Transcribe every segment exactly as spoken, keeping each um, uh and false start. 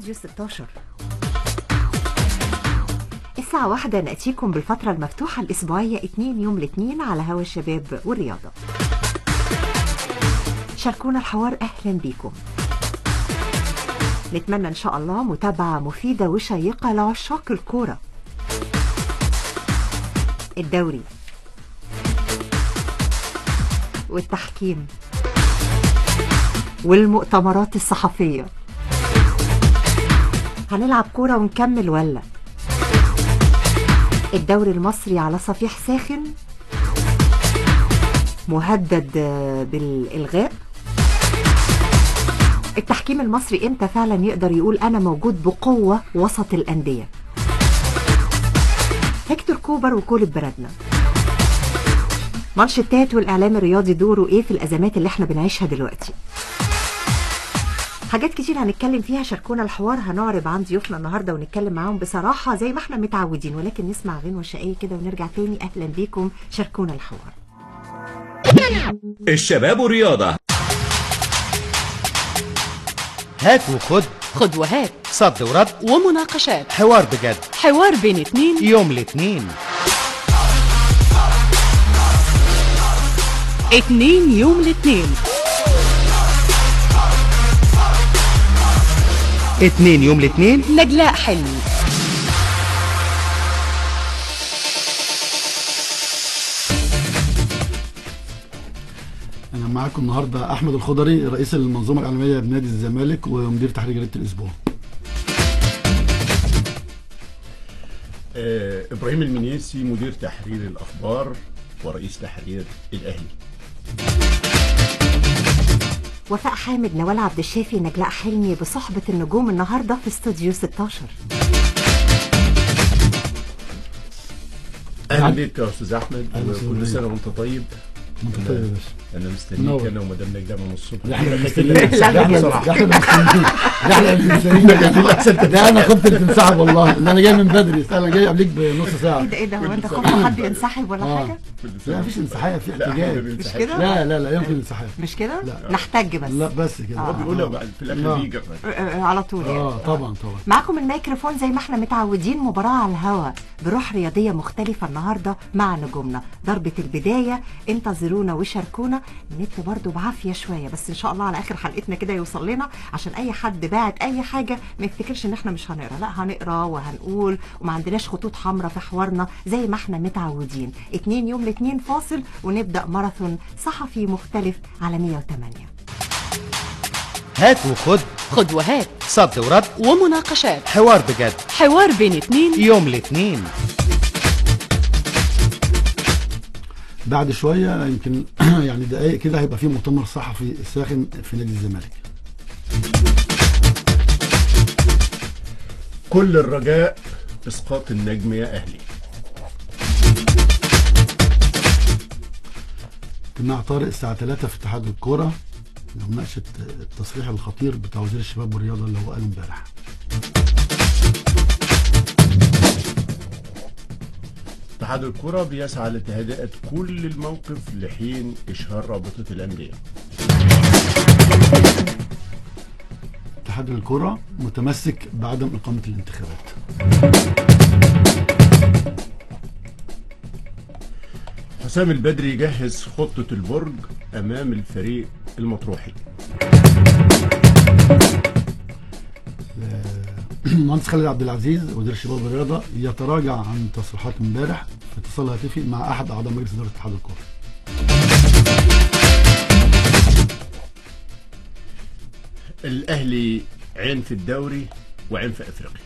استوديو ستاشر. الساعة واحدة نأتيكم بالفترة المفتوحة الأسبوعية اتنين يوم الاثنين على هوا الشباب والرياضة. شاركونا الحوار، أهلا بيكم. نتمنى إن شاء الله متابعة مفيدة وشيقة لعشاق الكورة. الدوري والتحكيم والمؤتمرات الصحفية. هنلعب كورة ونكمل ولا؟ الدوري المصري على صفيح ساخن، مهدد بالإلغاء. التحكيم المصري امتى فعلا يقدر يقول أنا موجود بقوة وسط الأندية؟ هيكتور كوبر وكولب بردنا. مانشيتات والإعلام الرياضي دوره إيه في الأزمات اللي احنا بنعيشها دلوقتي؟ حاجات كتير هنتكلم فيها. شاركونا الحوار، هنعرض عن ضيوفنا النهارده ونتكلم معاهم بصراحه زي ما احنا متعودين، ولكن نسمع غنوه شقيه كده ونرجع تاني. اهلا بيكم، شاركونا الحوار. الشباب والرياضه، هات وخد، خد وهات، صد ورد ومناقشات، حوار بجد، حوار بين اتنين يوم الاثنين. اتنين يوم الاثنين اتنين يوم الاثنين نجلاء حلمي. أنا معاكم النهارده أحمد الخضري، رئيس المنظومة الإعلامية بنادي الزمالك ومدير تحرير جريدة الأسبوع. آه، إبراهيم المنيسي، مدير تحرير الأخبار ورئيس تحرير الأهلي. وفاء حامد، نوال عبد الشافي، نجلاء حلمي بصحبة النجوم النهارده في استوديو ستاشر. أهلا بيك يا أستاذ أحمد، وكل سنة وأنت طيب. وأنت طيب يا باشا. أنا مستنيك أنا ومدام نجلاء من الصبح. احنا مستنيين، احنا بصراحة احنا مستنيين، احنا مستنيين. لا أنا خفت تنسحب والله، إن أنا جاي من بدري، أنا جاي قبليك بنص ساعة. إيه ده إيه ده هو أنت خفت حد ينسحب ولا آه. حاجة؟ لا مفيش انسحاب، في احتجاج. مش كده؟ لا لا لا يمكن انسحاب. مش كده؟ لا. نحتاج بس. لا بس كده. آه. بيقولها بعد في الآخر بيجي على طول يعني. اه طبعا طبعا. معاكم الميكروفون زي ما احنا متعودين، مباراة على الهوا بروح رياضية مختلفة النهاردة مع نجومنا. ضربة البداية، انتظرونا وشاركونا. النت برضو بعافية شوية، بس ان شاء الله على اخر حلقتنا كده يوصل لنا، عشان اي حد باعت اي حاجة ما يفتكرش ان احنا مش هنقرا. لا، هنقرا وهنقول، وما عندناش خطوط حمراء في حوارنا زي ما احنا متعودين. اتنين يوم الاثنين فاصل ونبدأ ماراثون صحفي مختلف على مية وتمانية. هات وخد، خد وهات، صد ورد ومناقشات، حوار بجد، حوار بين اتنين يوم الاثنين. بعد شويه يمكن يعني دقائق كده هيبقى في مؤتمر صحفي ساخن في نادي الزمالك. كل الرجاء إسقاط النجم يا أهلي. اجتماع طارئ الساعه تلاتة في اتحاد الكوره لمناقشه التصريح الخطير بتاع وزير الشباب والرياضه اللي هو قاله امبارح. اتحاد الكرة بيسعى لتهدئة كل الموقف لحين إشهار رابطة الأندية. اتحاد الكرة متمسك بعدم إقامة الانتخابات. حسام البدري يجهز خطة البرج أمام الفريق المطروحي. المهندس خالد عبد العزيز وزير الشباب والرياضة يتراجع عن تصريحات امبارح في اتصال هاتفي مع أحد أعضاء مجلس إدارة اتحاد الكرة. الأهلي عين في الدوري وعين في أفريقيا.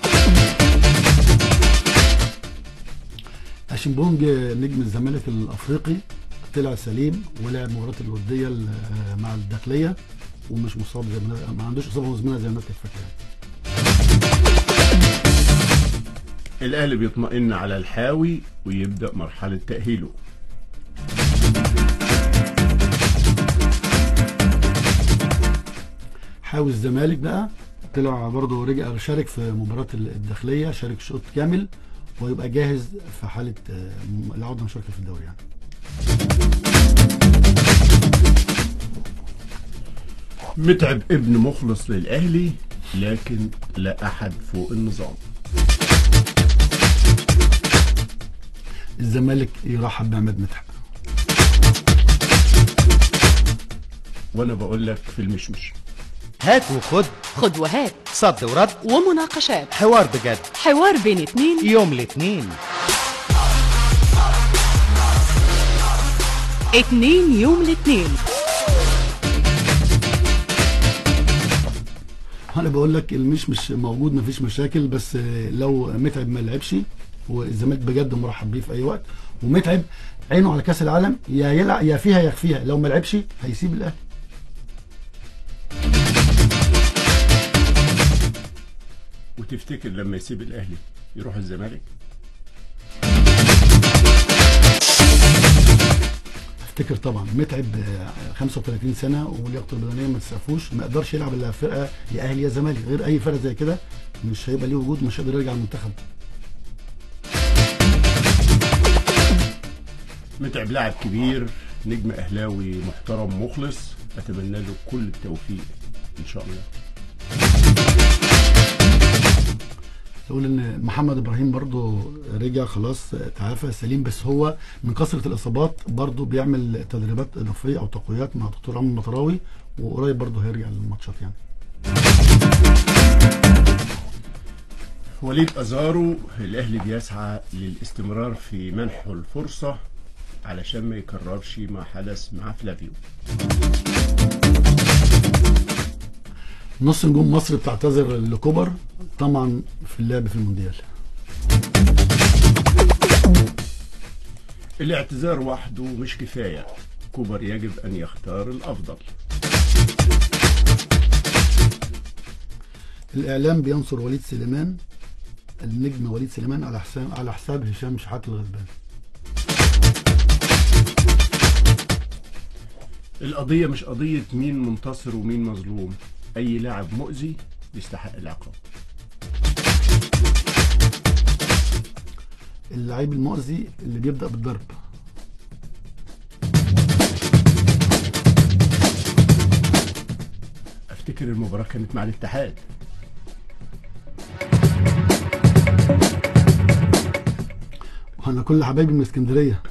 هاشم بونج نجم الزمالك الأفريقي طلع سليم ولعب مباراة الودية مع الداخلية ومش مصاب، زي ما ما عندوش إصابة مزمنة زي ما الناس كانت فاكرة. الأهلي بيطمئن على الحاوي ويبدأ مرحلة تأهيله. حاوي الزمالك بقى طلع برضه، رجع شارك في مباراة الداخلية، شارك شوط كامل ويبقى جاهز في حالة العودة مشاركة في الدوري يعني. متعب ابن مخلص للأهلي لكن لا أحد فوق النظام. الزمالك يرحب بعماد متعب. وأنا بقول لك في المشمش. هات وخد. خد وهات صد ورد. ومناقشات. حوار بجد. حوار بين اتنين. يوم الاثنين. اتنين يوم الاثنين. انا بقول لك المش مش موجود، مفيش مشاكل، بس لو متعب ما لعبش والزمالك بجد مرحب بيه في اي وقت، ومتعب عينه على كاس العالم، يا يلعب يا فيها يخفيها، لو ما لعبش هيسيب الاهلي. وتفتكر لما يسيب الأهلي يروح الزمالك؟ افتكر طبعا متعب خمسة وثلاثين سنه ولياقته البدنيه ما تسقفوش، ما يقدرش يلعب الا فرقه يا اهلي يا زمالك، غير اي فرقه زي كده مش هيبقى ليه وجود، مش هيقدر يرجع المنتخب. متعب لاعب كبير، نجم أهلاوي محترم مخلص، أتمنى له كل التوفيق إن شاء الله. تقول ان محمد ابراهيم برضو رجع خلاص تعافى سليم، بس هو من كثره الاصابات برضو بيعمل تدريبات اضافيه او تقويات مع دكتور عمرو المطراوي، وقريب برضو هيرجع للماتشات يعني. وليد أزارو، الأهلي بيسعى للاستمرار في منحه الفرصة علشان ما يكررش ما حدث مع فلافيو. نص نجوم مصر بتعتذر لكوبر طبعا في اللعب في المونديال. الاعتذار وحده مش كفاية، كوبر يجب أن يختار الأفضل. الإعلام بينصر وليد سليمان، النجم وليد سليمان، على حساب على حساب هشام شحات الغلبان. القضية مش قضية مين منتصر ومين مظلوم، أي لاعب مؤذي يستحق العقاب. اللعيب المؤذي اللي بيبدأ بالضرب. أفتكر المباراة كانت مع الاتحاد. وأنا كل حبايبي من اسكندرية.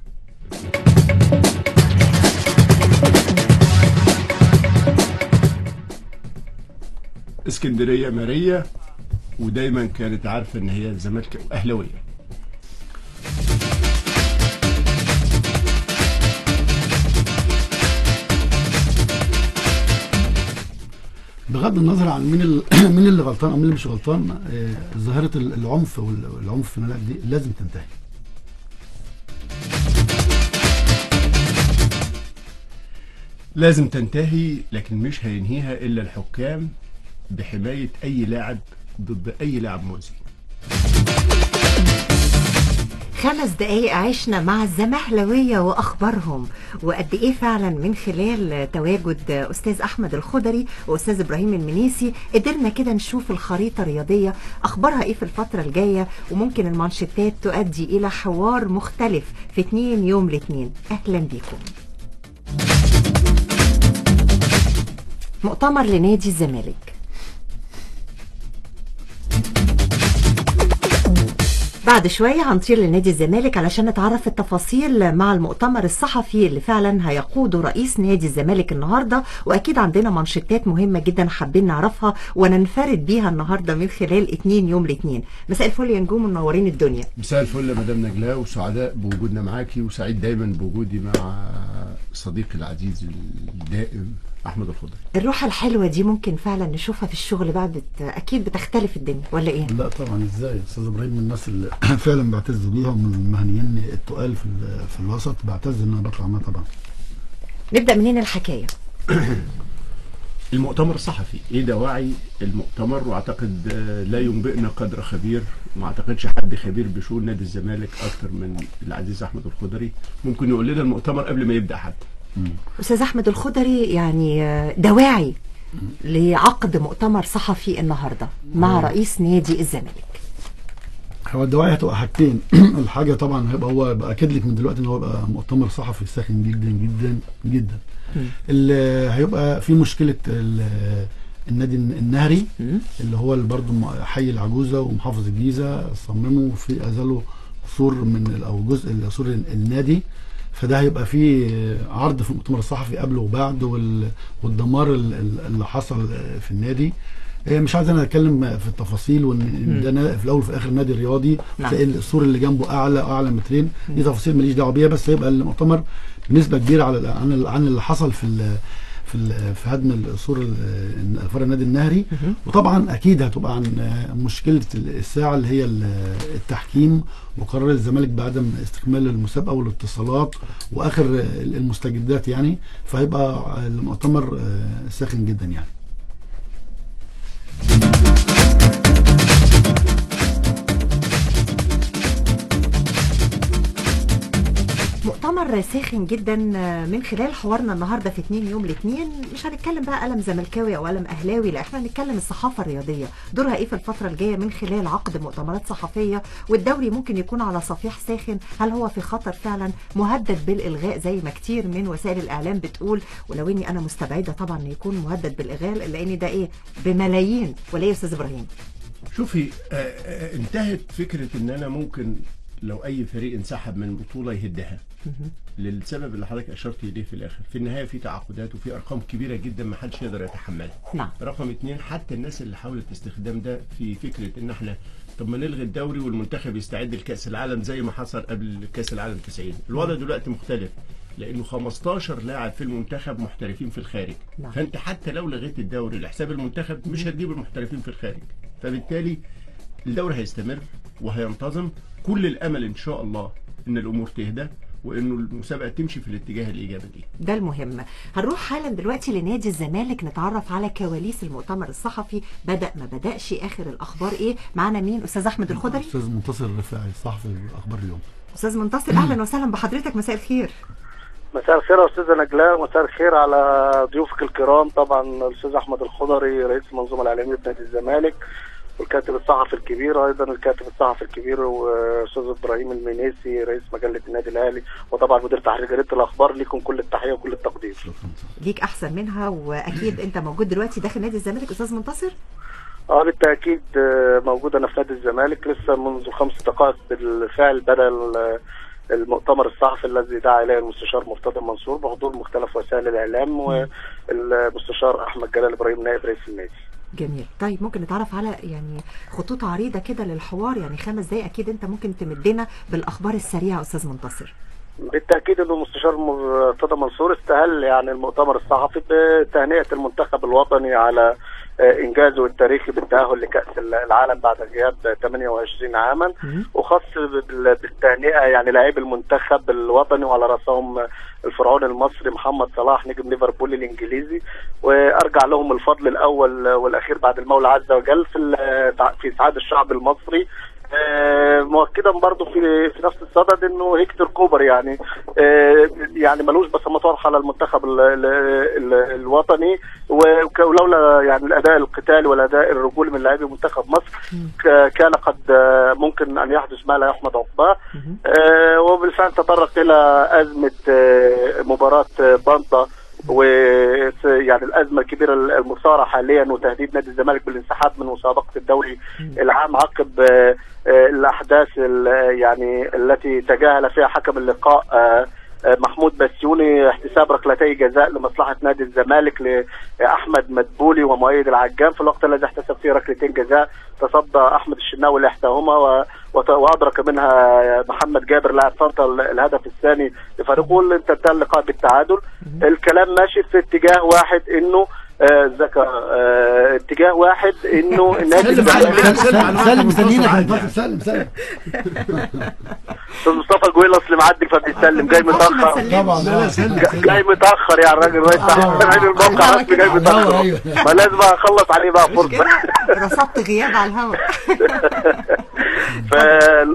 اسكندرية مارية، ودايما كانت عارفة ان هي الزمالك اهلاوية. بغض النظر عن مين ال... مين اللي غلطان او مين اللي مش غلطان، آه، ظاهرة العنف والعنف في الملاعب دي لازم تنتهي. لازم تنتهي، لكن مش هينهيها الا الحكام بحماية اي لاعب ضد اي لاعب مؤذي. خمس دقايق عشنا مع الزمهلوية وأخبارهم، وقد إيه فعلا من خلال تواجد أستاذ أحمد الخضري وأستاذ إبراهيم المنيسي قدرنا كده نشوف الخريطة الرياضية أخبارها إيه في الفترة الجاية، وممكن المانشيتات تؤدي إلى حوار مختلف في اتنين يوم الاثنين. أهلا بيكم. مؤتمر لنادي الزمالك. بعد شوية هنطير لنادي الزمالك علشان نتعرف التفاصيل مع المؤتمر الصحفي اللي فعلا هيقوده رئيس نادي الزمالك النهاردة، وأكيد عندنا منشطات مهمة جدا حابين نعرفها وننفرد بيها النهاردة من خلال اتنين يوم الاثنين. مساء الفل يا نجوم، منورين الدنيا. مساء الفل يا مدام نجلاء، وسعداء بوجودنا معاكي، وسعيد دايما بوجودي مع صديقي العزيز الدائم أحمد الخضري. الروح الحلوة دي ممكن فعلا نشوفها في الشغل بقى، بت... أكيد بتختلف الدنيا ولا إيه؟ لا طبعا، إزاي؟ أستاذ إبراهيم من الناس اللي فعلا بعتز بيها، ومن المهنيين التقال في في الوسط، بعتز إن أنا بطلع معاه طبعا. نبدأ منين الحكاية؟ المؤتمر الصحفي، ايه دواعي المؤتمر؟ واعتقد لا ينبئنا قدر خبير، وما اعتقدش حد خبير بشؤون نادي الزمالك اكتر من العزيز احمد الخضري، ممكن يقول لنا المؤتمر قبل ما يبدا حتى. أستاذ أحمد الخضري، يعني دواعي لعقد مؤتمر صحفي النهارده مع رئيس نادي الزمالك. هو الدواعي هتبقى حاجتين. الحاجه طبعا هيبقى هو باكد لك من دلوقتي ان هو يبقى مؤتمر صحفي ساخن جدا جدا جدا. اللي هيبقى في مشكله النادي النهري اللي هو برضه حي العجوزه ومحافظ الجيزه صمموا في ازالوا سور من او جزء سور النادي. فده هيبقى فيه عرض في المؤتمر الصحفي قبل وبعد والدمار اللي حصل في النادي. مش عايز انا اتكلم في التفاصيل وان ده في الاول وفي الاخر نادي رياضي، تلاقي السور اللي جنبه اعلى اعلى مترين، دي تفاصيل ماليش دعوه بيها، بس هيبقى المؤتمر بنسبه كبيره على عن عن اللي حصل في في في هدم السور فرع النادي النهري. وطبعا اكيد هتبقى عن مشكله الساعه اللي هي التحكيم وقرار الزمالك بعدم استكمال المسابقه والاتصالات واخر المستجدات يعني. فهيبقى المؤتمر ساخن جدا يعني. مؤتمر ساخن جدا من خلال حوارنا النهارده في اتنين يوم الاثنين. مش هنتكلم بقى قلم زملكاوي او قلم اهلاوي، لا احنا هنتكلم الصحافه الرياضيه دورها ايه في الفتره الجايه من خلال عقد مؤتمرات صحفيه، والدوري ممكن يكون على صفيح ساخن. هل هو في خطر فعلا مهدد بالالغاء زي ما كتير من وسائل الاعلام بتقول؟ ولو اني انا مستبعده طبعا انه يكون مهدد بالالغاء لان ده ايه بملايين. ولا يا استاذ ابراهيم؟ شوفي آه آه انتهت فكره ان انا ممكن لو اي فريق انسحب من بطوله يهدها للسبب اللي حضرتك اشرت اليه في الاخر. في النهايه في تعاقدات وفي ارقام كبيره جدا ما حدش يقدر يتحملها. نعم. رقم اتنين، حتى الناس اللي حاولت استخدام ده في فكره ان احنا طب ما نلغي الدوري والمنتخب يستعد لكاس العالم زي ما حصل قبل كاس العالم تسعين. الوضع دلوقتي مختلف لانه خمستاشر لاعب في المنتخب محترفين في الخارج. نعم. فانت حتى لو لغيت الدوري لحساب المنتخب مش هتجيب المحترفين في الخارج، فبالتالي الدوري هيستمر وهينتظم. كل الامل ان شاء الله ان الامور تهدى وانه المسابقه تمشي في الاتجاه الايجابي دي. ده المهم. هنروح حالا دلوقتي لنادي الزمالك نتعرف على كواليس المؤتمر الصحفي، بدا ما بداش، اخر الاخبار ايه. معانا مين؟ استاذ احمد الخضري، استاذ منتصر الرفاعي صحفي اخبار اليوم. استاذ منتصر اهلا وسهلا بحضرتك، مساء الخير. مساء الخير يا استاذه نجلاء، ومساء الخير على ضيوفك الكرام. طبعا الاستاذ احمد الخضري رئيس المنظومه الاعلاميه بنادي الزمالك، والكاتب الصحفي الكبير ايضا الكاتب الصحفي الكبير واستاذ ابراهيم المنيسي رئيس مجله النادي الاهلي وطبعا مدير تحرير جريده الاخبار. ليكم كل التحيه وكل التقدير. ليك احسن منها، واكيد انت موجود دلوقتي داخل نادي الزمالك استاذ منتصر. اه بالتاكيد موجود انا في نادي الزمالك لسه منذ خمس دقائق بالفعل. بدا المؤتمر الصحفي الذي دعا اليه المستشار مرتضى منصور بحضور مختلف وسائل الاعلام والمستشار احمد جلال ابراهيم نائب رئيس النادي. جميل. طيب ممكن نتعرف على يعني خطوط عريضه كده للحوار، يعني خمس دقايق اكيد انت ممكن تمدنا بالاخبار السريعه استاذ منتصر. بالتاكيد انه المستشار مرتضى منصور استهل يعني المؤتمر الصحفي بتهنئه المنتخب الوطني على انجازه التاريخي بالتاهل لكاس العالم بعد غياب ثمانية وعشرين عاما، وخاص بالتهنئه يعني لاعبي المنتخب الوطني وعلى راسهم الفرعون المصري محمد صلاح نجم ليفربول الانجليزي، وارجع لهم الفضل الاول والاخير بعد المولى عز وجل في في اسعاد الشعب المصري. آه مؤكدا برضه في في نفس الصدد انه هيكتور كوبر يعني آه يعني ملوش بصمات واضحه على المنتخب ال ال ال الوطني، ولولا يعني الاداء القتالي والاداء الرجولي من لاعبي منتخب مصر كان قد ممكن ان يحدث ما لا يحمد عقباه. آه وبالفعل تطرق الى ازمه آه مباراه بانطا ويعني الازمه الكبيره المثاره حاليا وتهديد نادي الزمالك بالانسحاب من مسابقه الدوري العام عقب الاحداث يعني التي تجاهل فيها حكم اللقاء محمود بسيوني احتساب ركلتي جزاء لمصلحه نادي الزمالك لاحمد مدبولي ومؤيد العجام في الوقت الذي احتسب فيه ركلتين جزاء تصدى احمد الشناوي لاحداهما وادرك منها محمد جابر لاعب طنطا الهدف الثاني لفريقه. انتهى اللقاء بالتعادل. الكلام ماشي في اتجاه واحد انه ذكى آه اتجاه واحد انه النادي الزمالك سلم سلم سلم سلم مصطفى جويل اصل معدي فبيسلم جاي متاخر طبعا جاي متاخر يعني الراجل رئيس تحرير الموقع رسمي جاي متاخر ما لازم اخلص عليه بقى فرصه رصدت غياب على الهواء.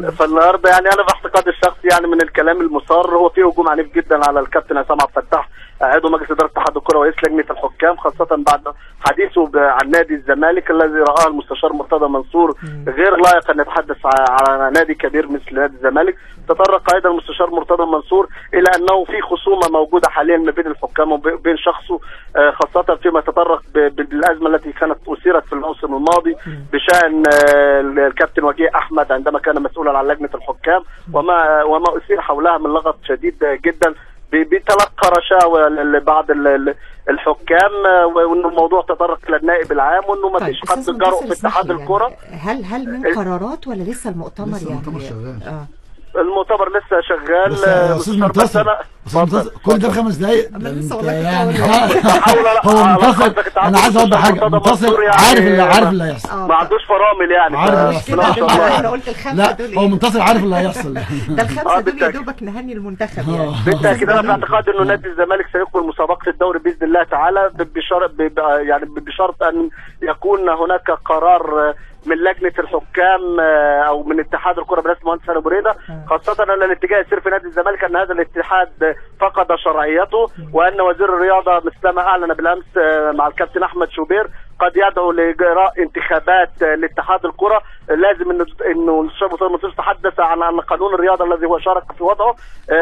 فالنهارده يعني انا باعتقادي الشخصي يعني من الكلام المثار هو فيه هجوم عنيف جدا على الكابتن عصام عبد الفتاح عضو مجلس اداره اتحاد الكره ورئيس لجنه الحكام، خاصه بعد حديثه عن نادي الزمالك الذي رآه المستشار مرتضى منصور غير لائق ان يتحدث على نادي كبير مثل نادي الزمالك. تطرق ايضا المستشار مرتضى منصور الى انه في خصومه موجوده حاليا ما بين الحكام وبين شخصه، خاصه فيما تطرق بالازمه التي كانت اثيرت في الموسم الماضي بشان الكابتن وجيه احمد عندما كان مسؤولا عن لجنه الحكام، وما وما اثير حولها من لغط شديد جدا بتلقى رشاوى لبعض الحكام، وانه الموضوع تطرق الى النائب العام، وانه ما فيش حد جرؤ في اتحاد الكره. يعني هل هل من قرارات ولا لسه المؤتمر؟ لسه يعني المؤتمر شغال. اه المؤتمر لسه شغال. بس يا استاذ منتصر كل ده خمس دقايق يعني هو منتصر. انا عايز اوضح حاجه، منتصر عارف اللي عارف اللي هيحصل، ما عندوش فرامل يعني. عارف انا قلت الخمسه دول. لا هو منتصر عارف اللي هيحصل. ده الخمسه دول يا دوبك نهني المنتخب يعني. بالتاكيد انا في اعتقاد انه نادي الزمالك سيقبل مسابقه الدوري باذن الله تعالى، بشرط يعني بشرط ان يكون هناك قرار من لجنه الحكام او من اتحاد الكره برئاسه المهندس هاني بريده، خاصه ان الاتجاه يسير في نادي الزمالك ان هذا الاتحاد فقد شرعيته، وان وزير الرياضه مثلما اعلن بالامس مع الكابتن احمد شوبير قد يدعو لاجراء انتخابات لاتحاد الكره. لازم انه انه الشيخ مرتضى منصور تحدث عن ان قانون الرياضه الذي هو شارك في وضعه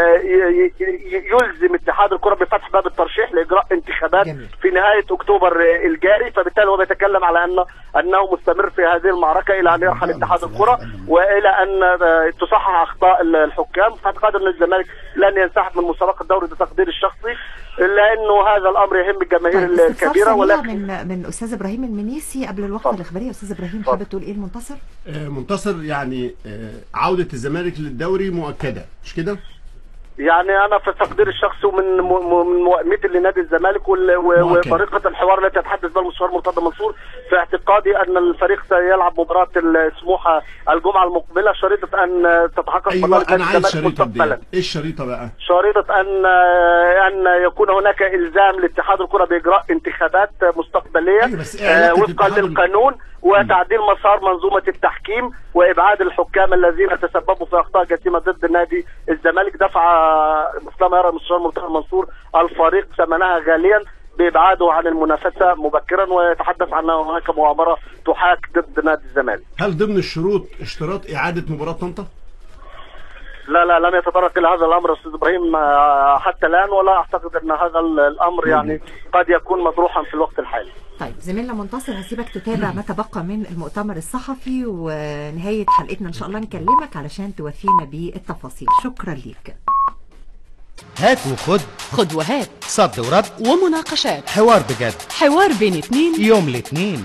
يلزم اتحاد الكره بفتح باب الترشيح لاجراء انتخابات في نهايه اكتوبر الجاري، فبالتالي هو بيتكلم على انه انه مستمر في هذه المعركه الى ان يرحل اتحاد الكره والى ان تصحح اخطاء الحكام. فاعتقد ان الزمالك لن ينسحب من مسابقه الدوري بتقديري الشخصي، لانه هذا الامر يهم الجماهير طيب الكبيره. ولكن من من استاذ ابراهيم المنيسي قبل الوقت الاخباريه. استاذ ابراهيم حابب تقول ايه المنتصر؟ آه منتصر يعني آه عوده الزمالك للدوري مؤكده مش كده؟ يعني انا في تقدير الشخصي ومن من مؤمنتي لنادي الزمالك وطريقه الحوار التي يتحدث بها المستشار مرتضى منصور، في اعتقادي ان الفريق سيلعب مباراه سموحه الجمعه المقبله، شريطه ان تتحقق ايوه انا عايز شريطه دي. ايه الشريطه بقى؟ شريطه ان ان يكون هناك الزام لاتحاد الكره باجراء انتخابات مستقبليه أيوة آه وفقا للقانون، وتعديل مسار منظومه التحكيم، وابعاد الحكام الذين تسببوا في اخطاء جسيمه ضد نادي الزمالك. دفع مثلما يرى المستشار مرتضى منصور الفريق ثمنها غاليا بابعاده عن المنافسه مبكرا، ويتحدث عن هناك مؤامره تحاك ضد نادي الزمالك. هل ضمن الشروط اشتراط اعاده مباراه طنطا؟ لا لا لم يتطرق الى هذا الامر استاذ ابراهيم حتى الان، ولا اعتقد ان هذا الامر يعني قد يكون مطروحا في الوقت الحالي. طيب زميلنا منتصر هسيبك تتابع ما تبقى من المؤتمر الصحفي، ونهايه حلقتنا ان شاء الله نكلمك علشان توفينا بالتفاصيل. شكرا ليك. هات وخد، خد وهات، صد ورد، ومناقشات، حوار بجد، حوار بين اتنين، يوم الاثنين.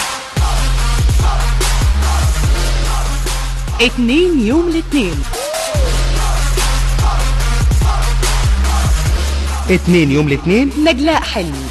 اتنين يوم الاثنين، اتنين يوم الاثنين. نجلاء حلمي.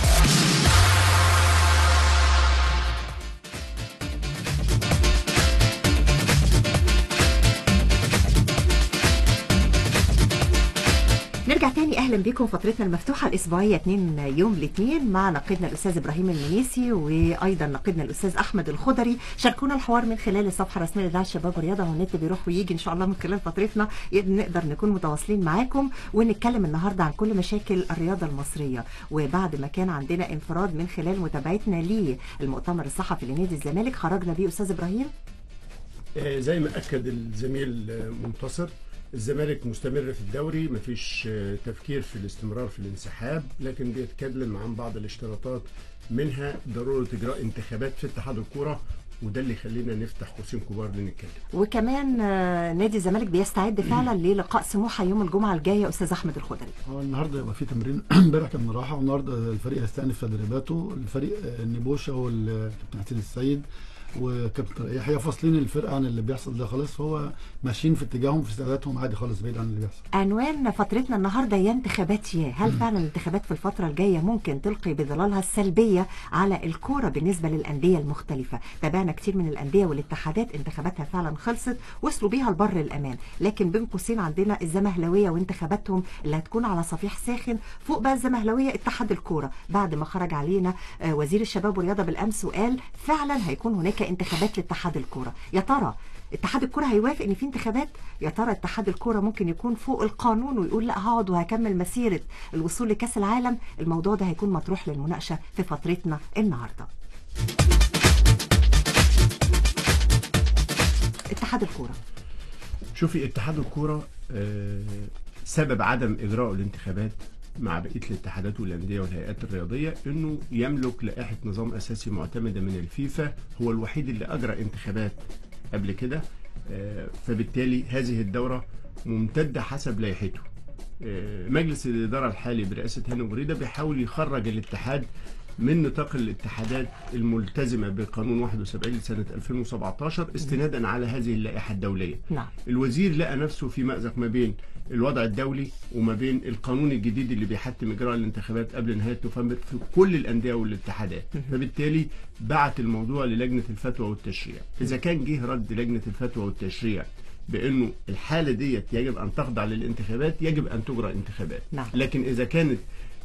نرجع تاني، اهلا بكم فترتنا المفتوحه الاسبوعيه اتنين يوم الاثنين مع ناقدنا الاستاذ ابراهيم المنيسي وايضا ناقدنا الاستاذ احمد الخضري. شاركونا الحوار من خلال الصفحه الرسميه لاذاعه الشباب والرياضه، والنت بيروح ويجي ان شاء الله من خلال فترتنا نقدر نكون متواصلين معاكم ونتكلم النهارده عن كل مشاكل الرياضه المصريه. وبعد ما كان عندنا انفراد من خلال متابعتنا للمؤتمر الصحفي لنادي الزمالك، خرجنا بيه استاذ ابراهيم آه زي ما اكد الزميل منتصر، الزمالك مستمر في الدوري، مفيش تفكير في الاستمرار في الانسحاب، لكن بيتكلم عن بعض الاشتراطات منها ضروره اجراء انتخابات في اتحاد الكوره، وده اللي يخلينا نفتح قوسين كبار لنتكلم. وكمان نادي الزمالك بيستعد فعلا للقاء سموحه يوم الجمعه الجايه. استاذ احمد الخضري، هو النهارده يبقى في تمرين، امبارح كان راحه، والنهارده الفريق هيستأنف تدريباته. الفريق النبوشه والكابتن حسين السيد وكابتن يحيى فاصلين الفرقه عن اللي بيحصل ده خالص، هو ماشيين في اتجاههم في استعداداتهم عادي خالص بعيد عن اللي بيحصل. عنوان فترتنا النهارده يا انتخابات يا، هل فعلا الانتخابات في الفتره الجايه ممكن تلقي بظلالها السلبيه على الكوره بالنسبه للانديه المختلفه؟ تابعنا كتير من الانديه والاتحادات انتخاباتها فعلا خلصت، وصلوا بيها لبر الامان، لكن بين قوسين عندنا الزمهلاويه وانتخاباتهم اللي هتكون على صفيح ساخن. فوق بقى الزمهلاويه اتحاد الكوره بعد ما خرج علينا وزير الشباب والرياضه بالامس وقال فعلا هيكون هناك هناك انتخابات لاتحاد الكوره، يا ترى اتحاد الكوره هيوافق ان في انتخابات؟ يا ترى اتحاد الكوره ممكن يكون فوق القانون ويقول لا هقعد وهكمل مسيره الوصول لكاس العالم؟ الموضوع ده هيكون مطروح للمناقشه في فترتنا النهارده. اتحاد الكوره، شوفي اتحاد الكوره آه سبب عدم اجراء الانتخابات مع بقيه الاتحادات والانديه والهيئات الرياضيه انه يملك لائحه نظام اساسي معتمده من الفيفا، هو الوحيد اللي اجرى انتخابات قبل كده، آه فبالتالي هذه الدوره ممتده حسب لائحته. آه مجلس الاداره الحالي برئاسه هاني بريده بيحاول يخرج الاتحاد من نطاق الاتحادات الملتزمة بقانون واحد وسبعين لسنة ألفين وسبعتاشر استنادا على هذه اللائحة الدولية. نعم. الوزير لقى نفسه في مأزق ما بين الوضع الدولي وما بين القانون الجديد اللي بيحتم إجراء الانتخابات قبل نهاية نوفمبر في كل الأندية والاتحادات، فبالتالي بعت الموضوع للجنة الفتوى والتشريع. إذا كان جه رد لجنة الفتوى والتشريع بأنه الحالة ديت يجب أن تخضع للانتخابات، يجب أن تجرى انتخابات. نعم. لكن إذا كانت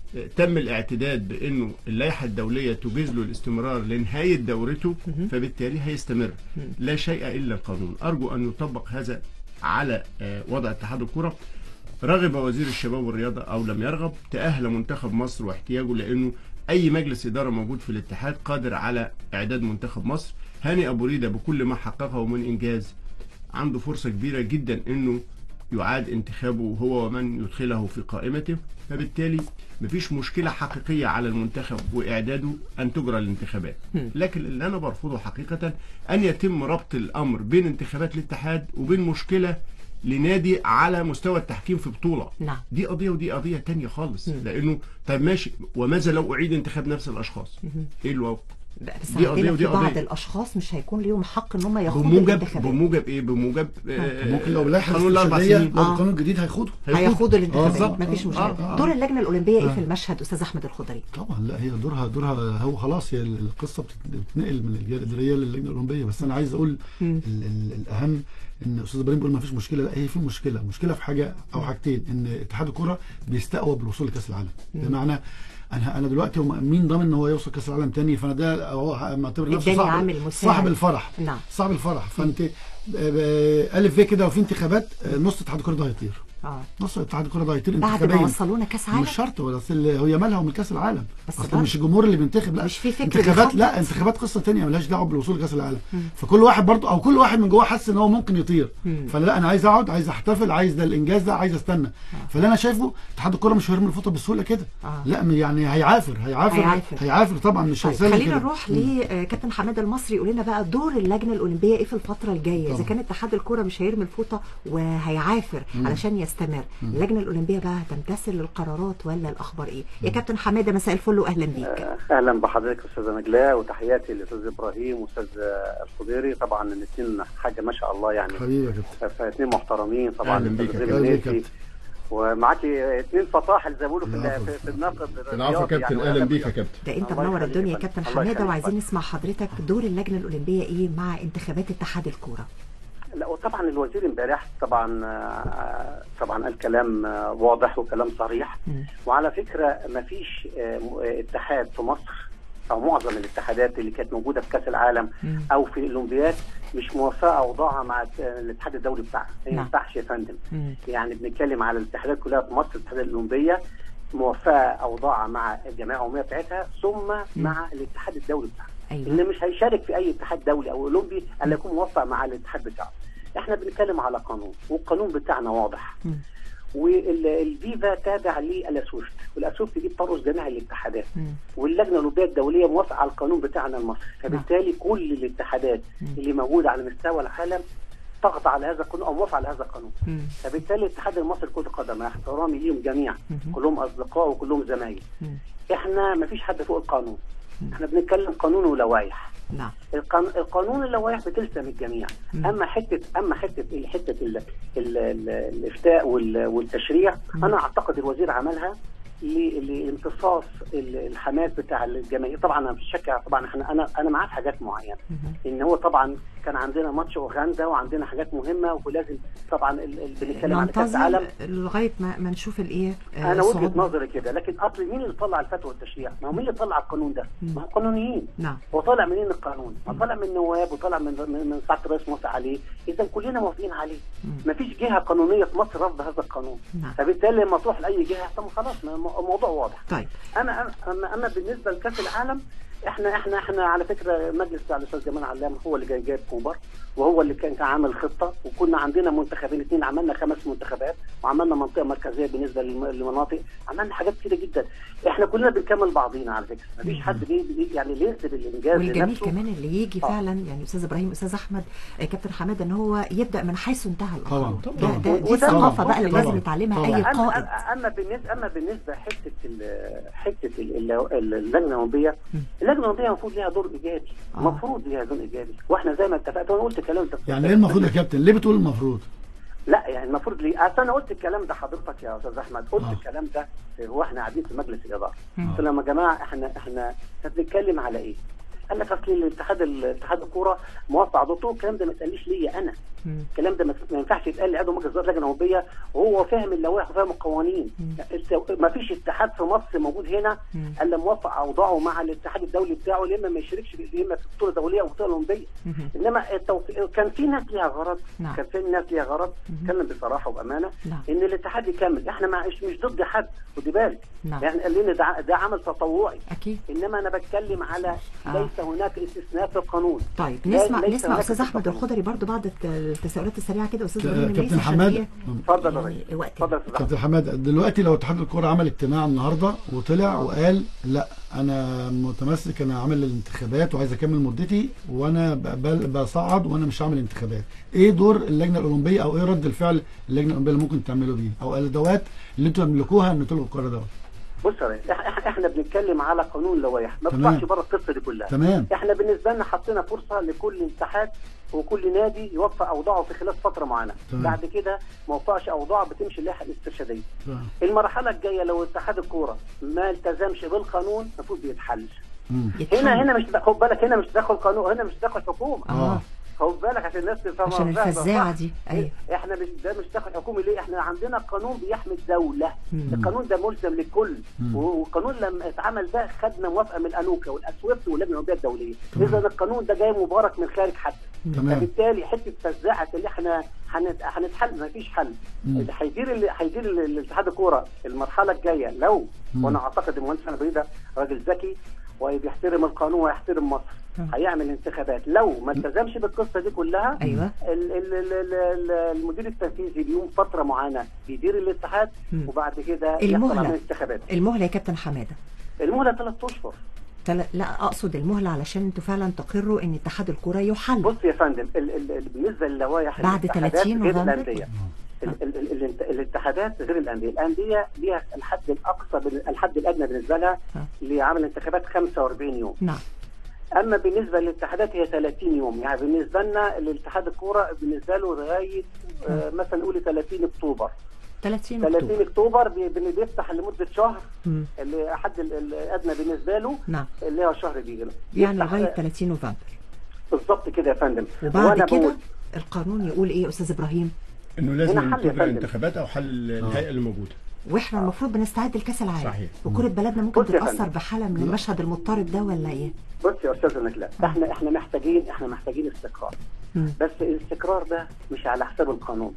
تم الاعتداد بانه اللائحه الدوليه تجيز له الاستمرار لنهايه دورته، فبالتالي هيستمر. لا شيء الا القانون. ارجو ان يطبق هذا على وضع اتحاد الكره. رغب وزير الشباب والرياضه او لم يرغب، تاهل منتخب مصر واحتياجه، لانه اي مجلس اداره موجود في الاتحاد قادر على اعداد منتخب مصر. هاني ابو ريده بكل ما حققه من انجاز عنده فرصه كبيره جدا انه يعاد انتخابه هو ومن يدخله في قائمته، فبالتالي مفيش مشكلة حقيقية على المنتخب وإعداده أن تجرى الانتخابات. لكن اللي أنا برفضه حقيقة أن يتم ربط الأمر بين انتخابات الاتحاد وبين مشكلة لنادي على مستوى التحكيم في بطولة. نعم. دي قضية ودي قضية تانية خالص. لأنه طيب ماشي، وماذا لو أعيد انتخاب نفس الأشخاص؟ إيه الواقع؟ بس دي قضية في بعض الاشخاص مش هيكون ليهم حق ان هم ياخدوا بموجب بموجب ايه بموجب آه ممكن لو لائحه قانون الاربع سنين او القانون الجديد هياخدوا هياخدوا الانتخابات. آه مفيش مشكله. آه آه دور اللجنه الاولمبيه ايه آه في المشهد استاذ احمد الخضري؟ طبعا لا، هي دورها دورها هو خلاص، هي القصه بتتنقل من الجهه الاداريه للجنه الاولمبيه. بس انا عايز اقول ال ال الاهم ان استاذ ابراهيم بيقول ما فيش مشكله، لا هي في مشكله. مشكله في حاجه او حاجتين، ان اتحاد الكره بيستقوى بالوصول لكاس العالم. بمعنى انا انا دلوقتي مين ضامن ان هو يوصل كاس العالم تاني؟ فانا ده هو معتبر نفسه صاحب صاحب الفرح. نعم. صاحب الفرح. فانت الف في كده وفي انتخابات نص اتحاد الكره ده هيطير. اه نص اتحاد الكره ده هيطير بعد ما وصلونا كاس عالم. مش شرط، ولا هي مالها ومن كاس العالم، بس اصل مش الجمهور اللي بينتخب، لا مش في فكره انتخابات، لا انتخابات قصه ثانيه مالهاش دعوه بالوصول لكاس العالم. مم. فكل واحد برضه او كل واحد من جواه حاسس ان هو ممكن يطير، فانا لا انا عايز اقعد، عايز احتفل، عايز ده الانجاز ده، عايز استنى. آه. فاللي انا شايفه اتحاد الكره مش هيرمي الفوطه بسهوله كده. آه. لا يعني هيعافر هيعافر هيعافر, هيعافر طبعا، مش هيسلم. طيب خلينا نروح لكابتن حماده المصري يقول لنا بقى دور اللجنه الاولمبيه ايه في الفتره الجايه. اذا كان اتحاد الكره مش هيرمي الفوطه وهيعافر مم. علشان يستمر، مم. اللجنه الاولمبيه بقى تمتثل للقرارات ولا الاخبار ايه؟ يا كابتن حماده مساء الفل واهلا بيك. اهلا بحضرتك استاذه نجلاء، وتحياتي لاستاذ ابراهيم واستاذ الخضيري. طبعا الاثنين حاجه ما شاء الله يعني، حبيبي يا كابتن، اثنين محترمين طبعا. اهلا بيك يا كابتن، ومعاكي اثنين فطاحل زي ما بيقولوا في في النقد. العفو كابتن، اهلا بيك يا كابتن. ده انت منور الدنيا يا كابتن حماده، وعايزين نسمع حضرتك دور اللجنه الاولمبيه ايه مع انتخابات اتحاد الكوره. لا وطبعا الوزير امبارح طبعا طبعا قال كلام واضح وكلام صريح. م. وعلى فكره ما فيش اتحاد في مصر او معظم الاتحادات اللي كانت موجوده في كاس العالم م. او في الاولمبياد مش موافقه اوضاعها مع الاتحاد الدولي بتاعها. ما ينفعش يا فندم. يعني بنتكلم على الاتحادات كلها في مصر، الاتحادات الاولمبيه موافقه اوضاعها مع الجمعيه العموميه بتاعتها ثم م. مع الاتحاد الدولي بتاعها. أيوة. اللي مش هيشارك في اي اتحاد دولي او اولمبي الا يكون موافق مع الاتحاد بتاعه. احنا بنتكلم على قانون، والقانون بتاعنا واضح. والفيفا تابع للاسوفت، والاسوفت دي بترأس جميع الاتحادات. م. واللجنه الاولمبيه الدوليه موافقه على القانون بتاعنا المصري، فبالتالي م. كل الاتحادات م. اللي موجوده على مستوى العالم تخضع على هذا القانون او موافقه على هذا القانون. م. فبالتالي الاتحاد المصري لكرة القدم مع احترامي ليهم جميعا، كلهم اصدقاء وكلهم زمايل. م. احنا ما فيش حد فوق القانون. م. احنا بنتكلم قانون ولوائح. نعم. القانون اللوائح بتلزم الجميع. مم. اما حته اما حته حته ال ال ال الافتاء والتشريع، مم. انا اعتقد الوزير عملها ل- لامتصاص ال- الحماس بتاع الجماهير. طبعا انا مش شك، طبعا احنا انا انا معاه في حاجات معينه، ان هو طبعا كان عندنا ماتش اوغندا وعندنا حاجات مهمه ولازم طبعا ال- ال- بنتكلم عن كاس ننتظر العالم. لغايه ما, ما نشوف الايه آه، انا وجهه صعود. نظري كده، لكن اصل مين اللي طلع الفتوى والتشريع؟ ما هو مين اللي طلع القانون ده؟ ما هو قانونيين. نعم. هو طالع منين القانون؟ ما طالع من النواب وطالع من من من ساعه الرئيس موافق عليه، اذا كلنا موافقين عليه. ما فيش جهه قانونيه في مصر رافضه هذا القانون. نعم. فبالتالي لما تروح لاي جهه طب خلاص ما- ما- الموضوع واضح. طيب اما اما اما بالنسبه لكاس العالم، احنا احنا احنا على فكره مجلس بتاع الاستاذ جمال علام هو اللي جاي جايب كوبر، وهو اللي كان كان عامل خطه، وكنا عندنا منتخبين اثنين، عملنا خمس منتخبات وعملنا منطقه مركزيه بالنسبه للم- للمناطق، عملنا حاجات كتيره جدا. احنا كلنا بنكمل بعضينا على فكره، مفيش حد بي بي- يعني اللي ينسب الانجاز والجميل لنفسه. كمان اللي يجي آه. فعلا يعني استاذ ابراهيم استاذ احمد آه، كابتن حماده ان هو يبدا من حيث انتهى الامر. طبعاً، ده, طبعاً. ده دي وده الثقافه طبعاً. بقى اللي لازم طبعاً. يتعلمها طبعاً. اي اما قائد. اما بالنسبه اما بالنسبه حته ال- حته ال- ال- اللجنه الاولمبيه، اللجنه الاولمبيه المفروض ليها دور ايجابي، آه. المفروض ليها دور ايجابي، واحنا زي ما اتفقت وانا قلت الكلام ده. يعني ايه المفروض يا كابتن؟ ليه بتقول المفروض؟ لا يعني المفروض ليه؟ اصل انا قلت الكلام ده حضرتك يا استاذ احمد، قلت آه. الكلام ده هو احنا قاعدين في مجلس الاداره. مم. قلت لهم يا جماعه احنا احنا بنتكلم على ايه؟ قال لك اصل الاتحاد الاتحاد الكوره موافق على دكتور، الكلام ده ما اتقاليش ليا انا. مم. الكلام ده ما ما ينفعش يتقال لعضو مجلس اداره لجنه اولمبيه وهو فاهم اللوائح وفاهم القوانين. ما فيش اتحاد في مصر موجود هنا مم. الا موافق اوضاعه مع الاتحاد الدولي بتاعه، يا اما ما يشاركش في يا اما في بطوله دوليه او بطوله اولمبيه. مم. انما التوفيق كان في ناس ليها غرض، نعم. كان في ناس ليها غرض، اتكلم بصراحه وبامانه نعم. ان الاتحاد يكمل. احنا مع مش مش ضد حد، خدي بالك. نعم. يعني قال لنا ده, ده عمل تطوعي، اكيد. انما انا بتكلم على آه. ليس هناك استثناء في القانون. طيب لا- نسمع ليس نسمع هناك استاذ احمد استثناء. الخضري برضو بعض الت- التساؤلات السريعه كده استاذ ك- ابراهيم كابتن الناس عشان حماد. إيه؟ اتفضل يا يعني ريس. وقت اتفضل يا أستاذ كابتن حماد، دلوقتي لو اتحاد الكوره عمل اجتماع النهارده وطلع وقال لا انا متمسك، انا عامل الانتخابات وعايز اكمل مدتي وانا بقبل بصعد وانا مش هعمل انتخابات، ايه دور اللجنه الاولمبيه او ايه رد الفعل اللجنه الاولمبيه اللي ممكن تعملوا بيه او الادوات اللي انتوا تملكوها ان تلغوا القرار دوت؟ بص يا ريس، إح- إح- احنا بنتكلم على قانون لوائح، ما تمام. تطلعش بره القصه دي كلها. تمام. احنا بالنسبه لنا حطينا فرصه لكل اتحاد وكل نادي يوفق اوضاعه في خلال فتره معينه، تمام. بعد كده ما وفقش اوضاعه بتمشي اللائحه الاسترشاديه. تمام. المرحله الجايه لو اتحاد الكوره ما التزمش بالقانون المفروض بيتحل. مم. يتحمل. هنا هنا مش خد بالك، هنا مش تدخل قانون، هنا مش تدخل حكومه. اه خد بالك عشان الناس تفهم. عشان فاهمة الفزاعة صح؟ دي. أيوة. احنا مش ده مش داخل حكومي ليه؟ احنا عندنا قانون بيحمي الدوله. مم. القانون ده ملزم للكل، مم. والقانون لما اتعمل ده خدنا موافقه من الانوكا والاسويفت واللجنه الاولمبيه الدوليه. تمام. اذا القانون ده جاي مبارك من خارج حد. تمام. فبالتالي حته فزاعه اللي احنا هنت- هنتحل ما فيش حل. مم. اللي هيدير اللي هيدير ال- الاتحاد الكوره المرحله الجايه لو مم. وانا اعتقد المهندس انا ده راجل ذكي وبيحترم القانون ويحترم مصر، مم. هيعمل انتخابات. لو ما التزمش بالقصه دي كلها ايوه ال- ال- ال- ال- ال- المدير التنفيذي بيقوم فتره معينه بيدير الاتحاد، مم. وبعد كده يحصل المهلة. عمليه انتخابات. المهله يا كابتن حماده. المهله ثلاث اشهر. تل... لا اقصد المهله علشان انتوا فعلا تقروا ان اتحاد الكوره يحل بص يا فندم، ال- ال- ال- بالنسبه للوائح بعد الاتحادات ثلاثين غير نوفمبر؟ الانديه. ال- ال- ال- ال- الاتحادات غير الانديه، الانديه ليها الحد الاقصى بال- الحد الادنى بالنسبه لها آه. لعمل انتخابات خمسة وأربعين يوم. نعم. اما بالنسبه للاتحادات هي ثلاثين يوم، يعني بالنسبه لنا الاتحاد الكوره بالنسبه له لغايه آه، مثلا نقول ثلاثين اكتوبر. ثلاثين ثلاثين اكتوبر. اكتوبر بي- بي- بيفتح لمده شهر، مم. اللي حد ال- الادنى بالنسبه له نعم. اللي هو الشهر دي هنا. يعني يفتح- لغايه ثلاثين نوفمبر. بالظبط كده يا فندم. وبعد وأنا كده بقول- القانون يقول ايه يا استاذ ابراهيم؟ انه لازم هنا حل يا تجرى فندم. انتخابات او حل الهيئه اللي موجوده. واحنا المفروض بنستعد لكاس العالم. صحيح. وكرة بلدنا ممكن بص يا تتاثر فندم. بحاله من المشهد المضطرب ده ولا ايه؟ بص يا استاذ نجلاء، احنا احنا محتاجين احنا محتاجين استقرار. مم. بس الاستقرار ده مش على حساب القانون.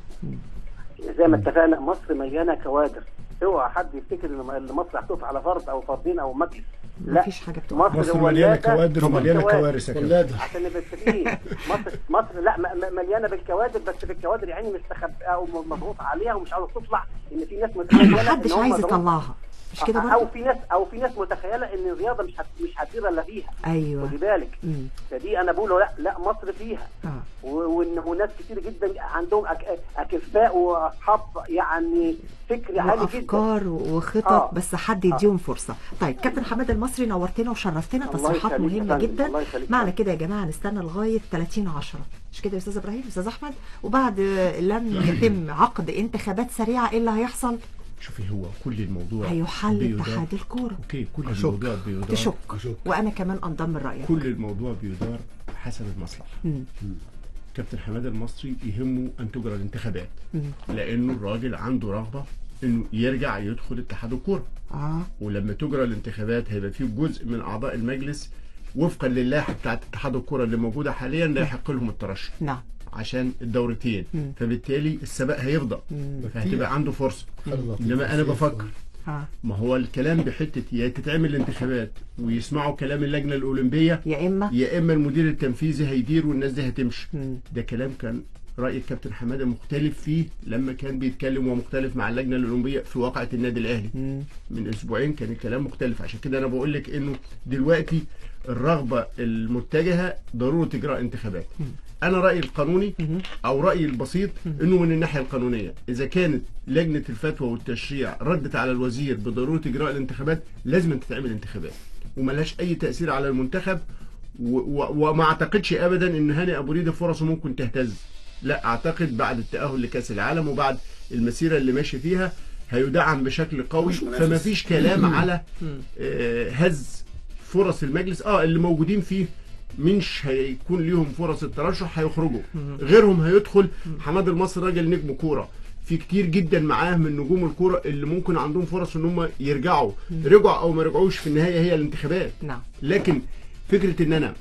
زي ما اتفقنا مصر مليانه كوادر، اوعى حد يفتكر ان مصر هتقف على فرد او فردين او مجلس. لا، مفيش حاجه بتقف. مصر مصر مليانه ولادة كوادر ومليانه بالكوادر. كوارث يا كابتن. ولاده. عشان نبقى متفقين، مصر مصر لا م- م- مليانه بالكوادر، بس في الكوادر يعني مستخبئه او مضغوط عليها ومش عاوزه تطلع، ان في ناس متخيله محدش إن هم عايز مضغوط- يطلعها مش كده او برضه؟ في ناس او في ناس متخيله ان الرياضه مش هت... مش هتدير الا فيها. ايوه. خدي بالك. مم. فدي انا بقول لا لا مصر فيها. اه و- وان وناس كتير جدا عندهم أك... اكفاء واصحاب يعني فكر عالي جدا. وافكار وخطط آه. بس حد يديهم فرصه. طيب كابتن حماده المصري نورتنا وشرفتنا، الله تصريحات يخليك يا مهمه فندم، جدا. الله يخليك. معنى كده يا جماعه نستنى لغايه ثلاثين عشرة مش كده يا استاذ ابراهيم استاذ احمد؟ وبعد لم يتم عقد انتخابات سريعه ايه اللي هيحصل؟ شوفي هو كل الموضوع هيحل بيدار. اتحاد الكوره. اوكي كل أشك. الموضوع بيدار تشك أشك. وانا كمان انضم لرايك. كل الموضوع بيدار حسب المصلحه. مم. كابتن حماده المصري يهمه ان تجرى الانتخابات مم. لانه الراجل عنده رغبه انه يرجع يدخل اتحاد الكوره. اه ولما تجرى الانتخابات هيبقى فيه جزء من اعضاء المجلس وفقا للائحه بتاعت اتحاد الكوره اللي موجوده حاليا لا يحق لهم الترشح نعم. عشان الدورتين. مم. فبالتالي السباق هيفضل مم. فهتبقى عنده فرصه. خلط. انما انا بفكر اه ما هو الكلام بحته يا تتعمل الانتخابات ويسمعوا كلام اللجنه الاولمبيه يا اما يا اما المدير التنفيذي هيدير والناس دي هتمشي. مم. ده كلام كان راي الكابتن حماده مختلف فيه لما كان بيتكلم ومختلف مع اللجنه الاولمبيه في واقعه النادي الاهلي. مم. من اسبوعين كان الكلام مختلف. عشان كده انا بقول لك انه دلوقتي الرغبه المتجهه ضروره اجراء انتخابات. انا رايي القانوني او رايي البسيط انه من الناحيه القانونيه اذا كانت لجنه الفتوى والتشريع ردت على الوزير بضروره اجراء الانتخابات لازم تتعمل انتخابات وملهاش اي تاثير على المنتخب. و- و- وما اعتقدش ابدا ان هاني ابو ريده فرصه ممكن تهتز. لا اعتقد بعد التاهل لكاس العالم وبعد المسيره اللي ماشي فيها هيدعم بشكل قوي. مش منافس. فما فيش كلام على آه، هز فرص المجلس اه اللي موجودين فيه مش هيكون ليهم فرص الترشح هيخرجوا. غيرهم هيدخل. حماد المصري راجل نجم كوره في كتير جدا معاه من نجوم الكوره اللي ممكن عندهم فرص ان هم يرجعوا. رجعوا او ما رجعوش في النهايه هي الانتخابات. نعم. لكن فكره ان انا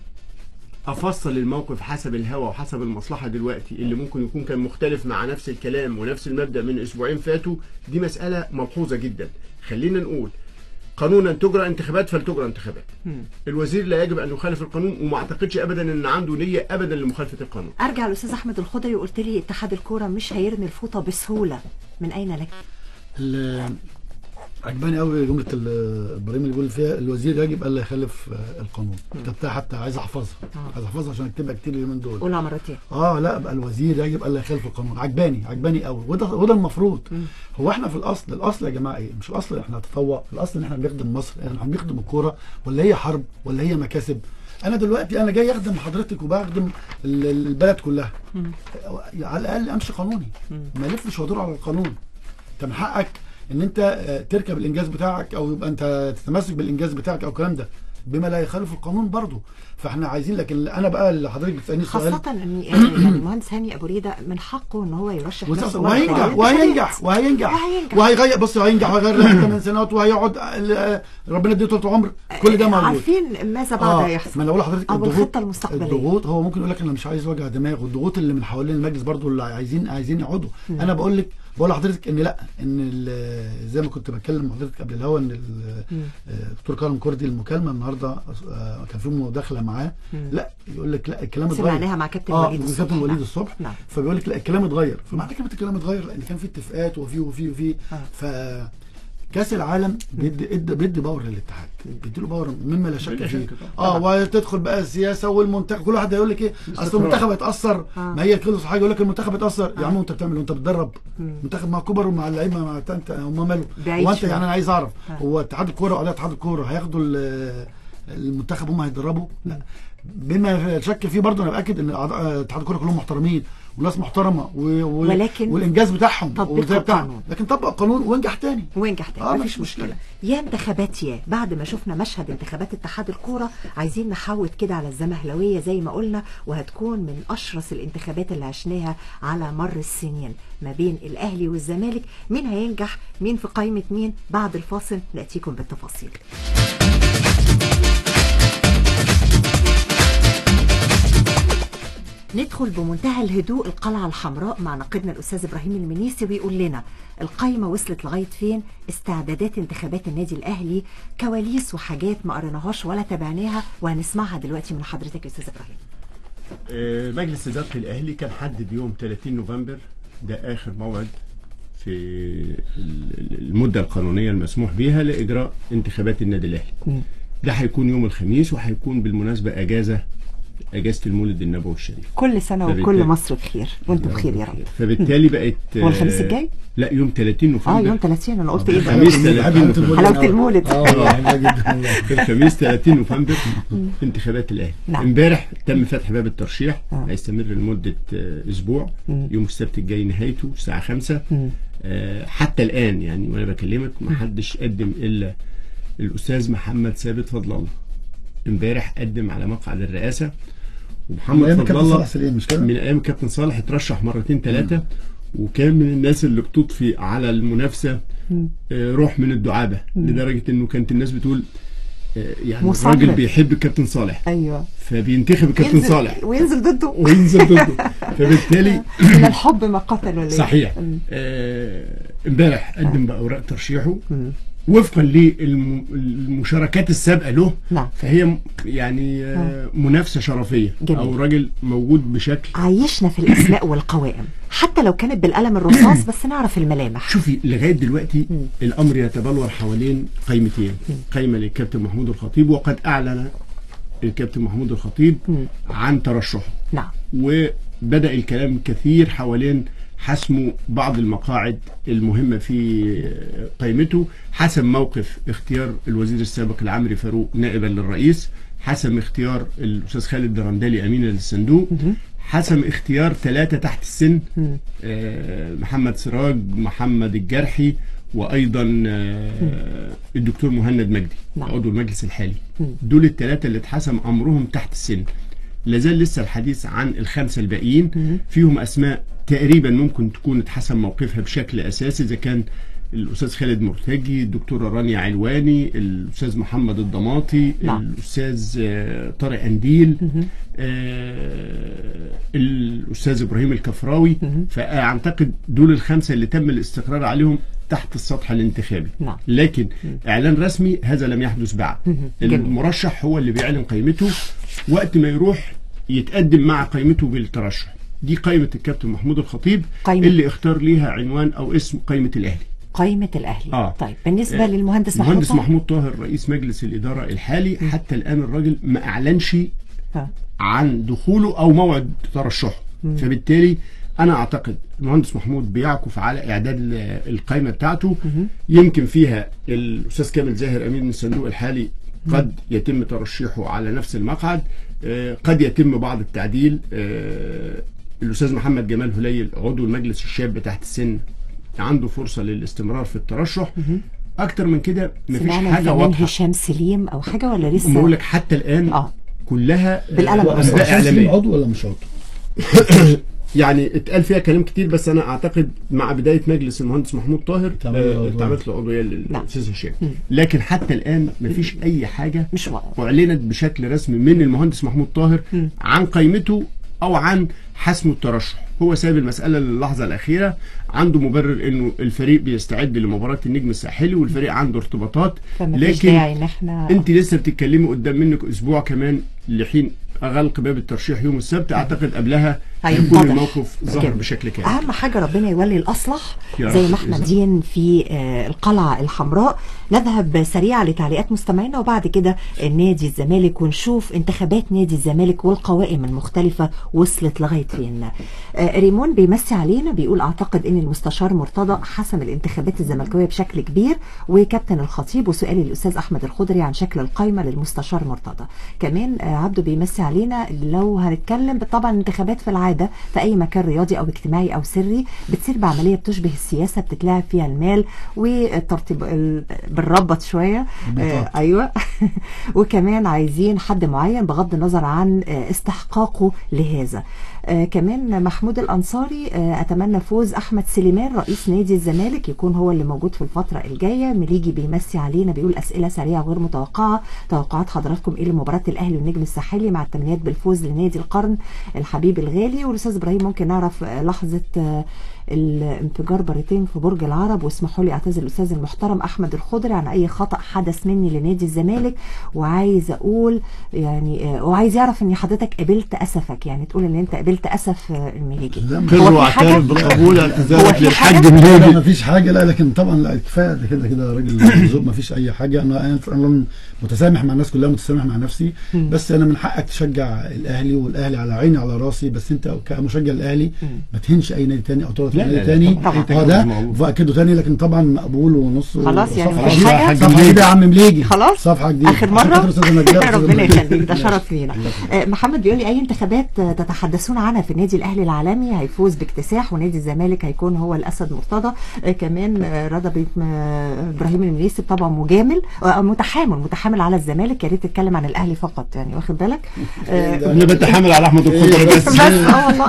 افصل الموقف حسب الهوى وحسب المصلحه دلوقتي اللي ممكن يكون كان مختلف مع نفس الكلام ونفس المبدا من اسبوعين فاتوا دي مساله ملحوظه جدا. خلينا نقول قانونا تجرى انتخابات فلتجرى انتخابات. الوزير لا يجب ان يخالف القانون وما اعتقدش ابدا ان عنده نيه ابدا لمخالفه القانون. ارجع للاستاذ احمد الخضري وقلت لي اتحاد الكوره مش هيرمي الفوطه بسهوله. من اين لك؟ ال- عجباني قوي جمله ال- ابراهيم اللي بيقول فيها الوزير يجب الا يخالف آه، القانون. كتبتها حتى عايز احفظها آه. عايز احفظها عشان اكتبها كتير اليومين دول. قولها مرتين. اه لا بقى الوزير يجب الا يخالف القانون. عجباني عجباني قوي وده وده المفروض. هو احنا في الاصل الاصل يا جماعه ايه؟ مش الاصل احنا نتطوع. الاصل ان احنا بنخدم مصر. احنا بنخدم الكوره ولا هي حرب ولا هي مكاسب؟ انا دلوقتي انا جاي اخدم حضرتك وبخدم ال- البلد كلها. على الاقل امشي قانوني ما الفش وادور على القانون. انت من حقك ان انت آه، تركب الانجاز بتاعك او يبقى انت تتمسك بالانجاز بتاعك او الكلام ده بما لا يخالف القانون برضه. فاحنا عايزين لكن انا بقى اللي حضرتك بتسالني السؤال خاصة ان يعني المهندس هاني ابو ريده من حقه ان هو يرشح وس- نفسه وهينجح مرة وهينجح وهينجح وهينجح. وهيغير. بص هينجح وهيغير ثمان سنوات وهيقعد ال- ربنا يديه طول العمر. كل ده موجود. عارفين ماذا بعد اه يحصل ما انا بقول لحضرتك او الضغوط الخطه المستقبليه. الضغوط هو ممكن يقول لك انا مش عايز وجع دماغ والضغوط اللي من حوالين المجلس برضو اللي عايزين عايزين يقعدوا. انا بقول لك بقول لحضرتك ان لا ان ال- زي ما كنت بتكلم مع حضرتك قبل الهوا ان ال- آه، دكتور كرم كردي المكالمه النهارده آه، كان في مداخله معاه. لا يقول لك لا الكلام اتغير. سمعناها مع كابتن اه وليد الصبح. كابتن وليد نعم. الصبح. نعم. فبيقول لك لا الكلام اتغير. فمعنى كلمه الكلام اتغير لان كان في اتفاقات وفي وفي وفي آه. ف كاس العالم بيدي ادى بيدي باور للاتحاد بيدي له باور مما لا شك بلا فيه. شك طبعاً. اه وتدخل بقى السياسه والمنتخب كل واحد هيقول لك ايه اصل المنتخب هيتاثر. آه. ما هي كل حاجه يقول لك المنتخب هيتاثر. يا عم انت بتعمل انت بتدرب منتخب مع كبر ومع اللعيبه مع انت هم ماله. بعيد هو انت شوية. يعني انا عايز اعرف آه. هو اتحاد الكوره واعضاء اتحاد الكوره هياخدوا ال- المنتخب هم هيدربوا؟ لا بما شك فيه برضه انا باكد ان اعضاء اتحاد الكوره كلهم محترمين وناس محترمه و... و... ولكن والانجاز بتاعهم تطبيق والزي بتاعهم. القانون. لكن طبق القانون وانجح تاني. وينجح تاني آه، مفيش مفيش مشكله. مشكلة. يا انتخابات يا بعد ما شفنا مشهد انتخابات اتحاد الكوره عايزين نحوط كده على الزمهلويه زي ما قلنا وهتكون من اشرس الانتخابات اللي عشناها على مر السنين ما بين الاهلي والزمالك. مين هينجح مين في قائمه مين؟ بعد الفاصل ناتيكم بالتفاصيل. ندخل بمنتهى الهدوء القلعة الحمراء مع ناقدنا الأستاذ إبراهيم المنيسي ويقول لنا القايمة وصلت لغاية فين؟ استعدادات انتخابات النادي الأهلي، كواليس وحاجات ما قريناهاش ولا تابعناها وهنسمعها دلوقتي من حضرتك يا أستاذ إبراهيم. آه، مجلس إدارة الأهلي كان حدد يوم ثلاثين نوفمبر ده آخر موعد في ال- المدة القانونية المسموح بها لإجراء انتخابات النادي الأهلي. ده هيكون يوم الخميس وهيكون بالمناسبة أجازة اجازه المولد النبوي الشريف. كل سنه وكل فبالتالي- مصر بخير وانتم بخير يا رب. فبالتالي بقت هو الخميس الجاي؟ لا يوم ثلاثين نوفمبر. اه يوم ثلاثين انا قلت ايه ده؟ الخميس ثلاثين نوفمبر. حلاوة المولد. اه بحبها جدا والله. الخميس ثلاثين نوفمبر انتخابات الاهلي. نعم. امبارح تم فتح باب الترشيح، آه. هيستمر لمده آه، اسبوع. مم. يوم السبت الجاي نهايته الساعه خمسة. مم. آه، حتى الان يعني وانا بكلمك ما حدش قدم الا الاستاذ محمد ثابت فضل الله. امبارح قدم على مقعد الرئاسه، ومحمد ايام فضل كابتن الله صالح سليم مش كده؟ من ايام كابتن صالح اترشح مرتين ثلاثه، وكان من الناس اللي بتضفي على المنافسه آه، روح من الدعابه، لدرجه انه كانت الناس بتقول آه، يعني مصمم. الراجل بيحب الكابتن صالح ايوه فبينتخب الكابتن ينزل- صالح وينزل ضده وينزل ضده. فبالتالي من الحب ما قتل ولا إيه؟ صحيح مم. آه، امبارح قدم بقى اوراق ترشيحه مم. وفقا للمشاركات السابقه له. نعم. فهي م- يعني آه، منافسه شرفيه، جميل. او راجل موجود بشكل. عايشنا في الاسماء والقوائم حتى لو كانت بالقلم الرصاص بس نعرف الملامح. شوفي لغايه دلوقتي مم. الامر يتبلور حوالين قائمتين، قائمه للكابتن محمود الخطيب، وقد اعلن الكابتن محمود الخطيب مم. عن ترشحه، نعم. وبدأ الكلام كثير حوالين حسم بعض المقاعد المهمة في قائمته، حسم موقف اختيار الوزير السابق العمري فاروق نائبا للرئيس، حسم اختيار الأستاذ خالد درندلي أمينا للصندوق، حسم اختيار ثلاثة تحت السن، مم. آه، محمد سراج، محمد الجرحي، وأيضا آه، الدكتور مهند مجدي نعم. عضو المجلس الحالي. مم. دول الثلاثة اللي اتحسم أمرهم تحت السن. لازال لسه الحديث عن الخمسة الباقيين، مم. فيهم أسماء تقريبا ممكن تكون اتحسم موقفها بشكل أساسي، إذا كان الأستاذ خالد مرتجي، الدكتورة رانيا علواني، الأستاذ محمد الضماطي، نعم. الأستاذ آه، طارق أنديل، مم. آه، الأستاذ إبراهيم الكفراوي. مم. فأعتقد دول الخمسة اللي تم الاستقرار عليهم تحت السطح الانتخابي. نعم. لكن إعلان رسمي هذا لم يحدث بعد. مم. جميل. المرشح هو اللي بيعلن قائمته وقت ما يروح يتقدم مع قائمته بالترشح. دي قائمة الكابتن محمود الخطيب قائمة. اللي اختار ليها عنوان أو اسم قائمة الأهلي. قائمة الأهلي. آه. طيب بالنسبة آه، للمهندس محمود المهندس طاهر؟ محمود طاهر رئيس مجلس الإدارة الحالي، حتى الآن الراجل ما أعلنش آه. عن دخوله أو موعد ترشحه. فبالتالي أنا أعتقد المهندس محمود بيعكف على إعداد ال- القائمة بتاعته. يمكن فيها الأستاذ كامل زاهر أمين الصندوق الحالي قد يتم ترشيحه على نفس المقعد، آه، قد يتم بعض التعديل. آه، الأستاذ محمد جمال هليل عضو المجلس الشاب تحت السن عنده فرصة للاستمرار في الترشح. أكتر من كده مفيش سمعنا حاجة الفنان واضحة. هشام سليم أو حاجة ولا بقول لسه؟ لك حتى الآن آه. كلها آه، بالقلم أنباء الرصاص. إعلامية. عضو ولا مش عضو؟ يعني اتقال فيها كلام كتير، بس انا اعتقد مع بدايه مجلس المهندس محمود طاهر تعمل له عضوية. اتعملت له عضويه نعم. للاستاذ هشام. لكن حتى الان مفيش اي حاجه مش واضح. اعلنت بشكل رسمي من المهندس محمود طاهر عن قائمته او عن حسم الترشح. هو سايب المساله للحظه الاخيره، عنده مبرر انه الفريق بيستعد لمباراه النجم الساحلي والفريق عنده ارتباطات. فما فيش لكن داعي إن إحنا انت لسه بتتكلمي قدام منك اسبوع كمان لحين اغلق باب الترشيح يوم السبت. اعتقد قبلها هيتضح. هيكون الموقف ظهر جميل. بشكل كامل. اهم حاجه ربنا يولي الاصلح. يا زي رب ما احنا بإذن دين في آه، القلعه الحمراء. نذهب سريعا لتعليقات مستمعينا وبعد كده نادي الزمالك ونشوف انتخابات نادي الزمالك والقوائم المختلفه وصلت لغايه فين. آه، ريمون بيمسي علينا بيقول اعتقد ان المستشار مرتضى حسم الانتخابات الزملكاويه بشكل كبير وكابتن الخطيب. وسؤالي للاستاذ احمد الخضري عن شكل القائمه للمستشار مرتضى. كمان آه، عبده بيمسي علينا لو هنتكلم طبعا الانتخابات في العاده في اي مكان رياضي او اجتماعي او سري بتصير بعمليه بتشبه السياسه بتتلعب فيها المال والترتيب ال- بالربط شويه. آه ايوه وكمان عايزين حد معين بغض النظر عن آه استحقاقه لهذا. آه كمان محمود الأنصاري آه أتمنى فوز أحمد سليمان رئيس نادي الزمالك يكون هو اللي موجود في الفترة الجاية. مليجي بيمسي علينا بيقول أسئلة سريعة غير متوقعة. توقعات حضراتكم إيه لمباراة الأهلي والنجم الساحلي مع التمنيات بالفوز لنادي القرن الحبيب الغالي. والأستاذ إبراهيم ممكن نعرف آه لحظة آه الانفجار بريتين في برج العرب. واسمحوا لي اعتذر الاستاذ المحترم احمد الخضري عن اي خطا حدث مني لنادي الزمالك. وعايز اقول يعني آه وعايز يعرف ان حضرتك قبلت اسفك يعني تقول ان انت قبلت قابلت اسف المليجي. خير هو في واعترف حاجه بقبول هو اعتذارك في للحاج حاجة؟ لا مليجي. ما فيش حاجه، لا لكن طبعا لا كفايه ده كده كده راجل ذوق، ما فيش اي حاجه. انا انا أنا متسامح مع الناس كلها، متسامح مع نفسي، بس انا من حقك تشجع الاهلي، والاهلي على عيني على راسي، بس انت كمشجع الاهلي ما تهنش اي نادي تاني او تضغط لا، نادي لا، لا، تاني. طبعاً. اه ده طبعاً. واكده تاني، لكن طبعا مقبول ونص. خلاص يعني وصفحة مفيش جديدة. حاجة؟ صفحه جديده يا عم مليجي، خلاص صفحه جديده اخر مره. عشان خاطر أستاذ نجار، أستاذ ربنا نجار. يخليك، ده شرف لينا. آه، محمد بيقول لي اي انتخابات آه، تتحدثون عنها في النادي الاهلي العالمي هيفوز باكتساح، ونادي الزمالك هيكون هو الاسد مرتضى. آه، كمان آه، رضا بيت آه، ابراهيم المنيسي طبعا مجامل آه، متحامل متحامل على الزمالك، يا ريت تتكلم عن الاهلي فقط يعني، واخد بالك؟ آه، انا بتحامل على احمد الخضر بس. بس اه والله.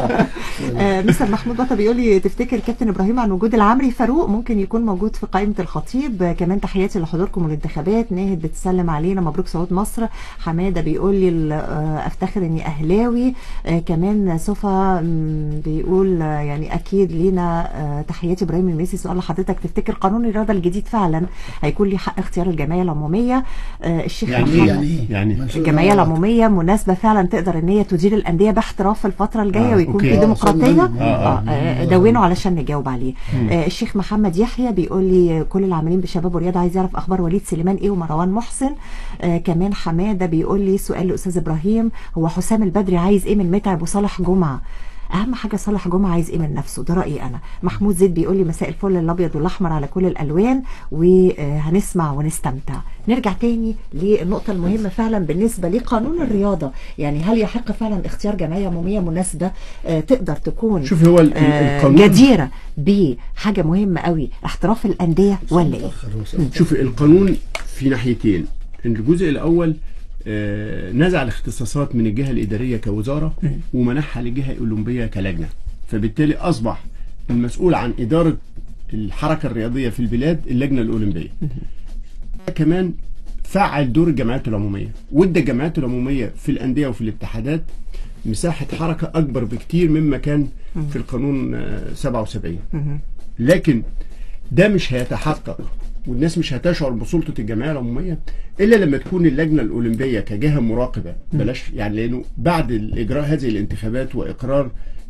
آه، مستر محمود بطه بيقول لي تفتكر كابتن ابراهيم عن وجود العمري فاروق ممكن يكون موجود في قائمه الخطيب؟ آه، كمان تحياتي لحضوركم والانتخابات. ناهد بتسلم علينا، مبروك صعود مصر. حماده بيقول لي آه، افتخر اني اهلاوي. آه، كمان سوفا مم، بيقول آه، يعني اكيد لينا آه، تحياتي ابراهيم الميسي. سؤال لحضرتك، تفتكر قانون الرياضه الجديد فعلا هيكون لي حق اختيار الجمعيه العموميه؟ آه، الشيخ يعني محمد ايه يعني ايه؟ يعني ما نشوف الجمعيه بقى. العموميه مناسبه فعلا تقدر ان هي تدير الانديه باحتراف في الفتره الجايه آه، ويكون أوكي. في آه، ديمقراطيه. آه، آه، آه، دونوا علشان نجاوب عليه. آه، الشيخ محمد يحيى بيقول لي كل العاملين بشباب ورياضه عايز يعرف اخبار وليد سليمان ايه ومروان محسن. آه، كمان حماده بيقول لي سؤال لاستاذ ابراهيم، هو حسام البدري عايز ايه من متعب وصالح جمعه؟ اهم حاجه صالح جمعه عايز ايه من نفسه، ده رايي انا. محمود زيد بيقول لي مساء الفل، الابيض والاحمر على كل الالوان، وهنسمع ونستمتع. نرجع تاني للنقطه المهمه فعلا بالنسبه لقانون الرياضه، يعني هل يحق فعلا اختيار جمعيه عموميه مناسبه آه تقدر تكون شوف هو ال- ال- آه القانون جديره بحاجه مهمه قوي، احتراف الانديه ولا ايه؟ شوف القانون في ناحيتين. الجزء الاول آه، نزع الاختصاصات من الجهه الاداريه كوزاره ومنحها للجهه الاولمبيه كلجنه، فبالتالي اصبح المسؤول عن اداره الحركه الرياضيه في البلاد اللجنه الاولمبيه. كمان فعل دور الجمعيات العموميه، وادى الجمعيات العموميه في الانديه وفي الاتحادات مساحه حركه اكبر بكتير مما كان في القانون آه، سبعة وسبعين. لكن ده مش هيتحقق والناس مش هتشعر بسلطه الجمعيه العموميه الا لما تكون اللجنه الاولمبيه كجهه مراقبه، بلاش يعني، لانه بعد اجراء هذه الانتخابات واقرار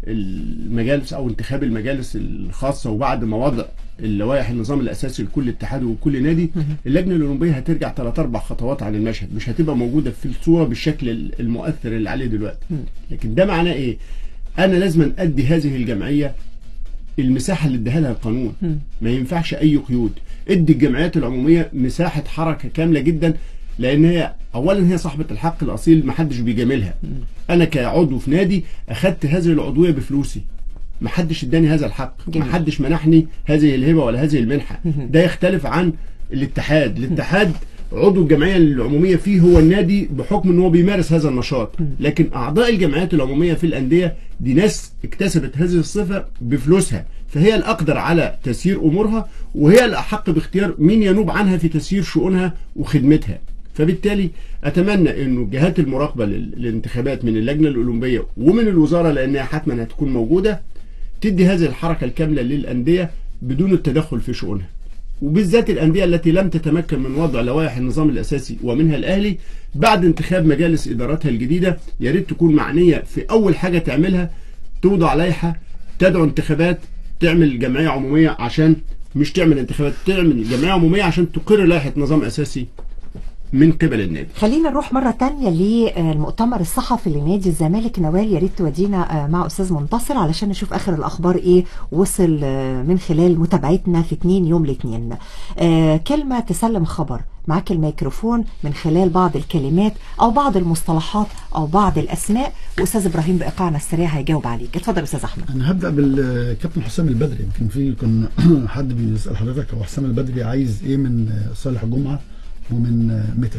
المجالس او انتخاب المجالس الخاصه وبعد ما وضع اللوائح النظام الاساسي لكل اتحاد وكل نادي، اللجنه الاولمبيه هترجع ثلاث اربع خطوات عن المشهد، مش هتبقى موجوده في الصوره بالشكل المؤثر اللي عليه دلوقتي. لكن ده معناه ايه؟ انا لازم ادي هذه الجمعيه المساحه اللي اداها لها القانون. ما ينفعش اي قيود، ادي الجمعيات العموميه مساحه حركه كامله جدا، لان هي اولا هي صاحبه الحق الاصيل، ما حدش بيجاملها. انا كعضو في نادي اخذت هذه العضويه بفلوسي، ما حدش اداني هذا الحق، ما حدش منحني هذه الهبه ولا هذه المنحه. ده يختلف عن الاتحاد. الاتحاد عضو الجمعيه العموميه فيه هو النادي بحكم ان هو بيمارس هذا النشاط، لكن اعضاء الجمعيات العموميه في الانديه دي ناس اكتسبت هذه الصفه بفلوسها، فهي الاقدر على تسيير امورها، وهي الاحق باختيار مين ينوب عنها في تسيير شؤونها وخدمتها. فبالتالي اتمنى انه الجهات المراقبه للانتخابات من اللجنه الاولمبيه ومن الوزاره، لانها حتما هتكون موجوده، تدي هذه الحركه الكامله للانديه بدون التدخل في شؤونها، وبالذات الأندية التي لم تتمكن من وضع لوائح النظام الأساسي ومنها الأهلي. بعد انتخاب مجالس إداراتها الجديدة يا ريت تكون معنية في أول حاجة تعملها، توضع لائحة تدعو انتخابات، تعمل جمعية عمومية، عشان مش تعمل انتخابات، تعمل جمعية عمومية عشان تقر لائحة نظام أساسي من قبل النادي. خلينا نروح مرة تانية للمؤتمر الصحفي لنادي الزمالك. نوال يا ريت تودينا مع أستاذ منتصر علشان نشوف آخر الأخبار إيه وصل من خلال متابعتنا في اتنين يوم الاثنين. كلمة تسلم خبر، معاك الميكروفون من خلال بعض الكلمات أو بعض المصطلحات أو بعض الأسماء، وأستاذ إبراهيم بإيقاعنا السريع هيجاوب عليك. اتفضل أستاذ أحمد. أنا هبدأ بالكابتن حسام البدري. يمكن في كان حد بيسأل حضرتك هو حسام البدري عايز إيه من صالح جمعة ومن متعب.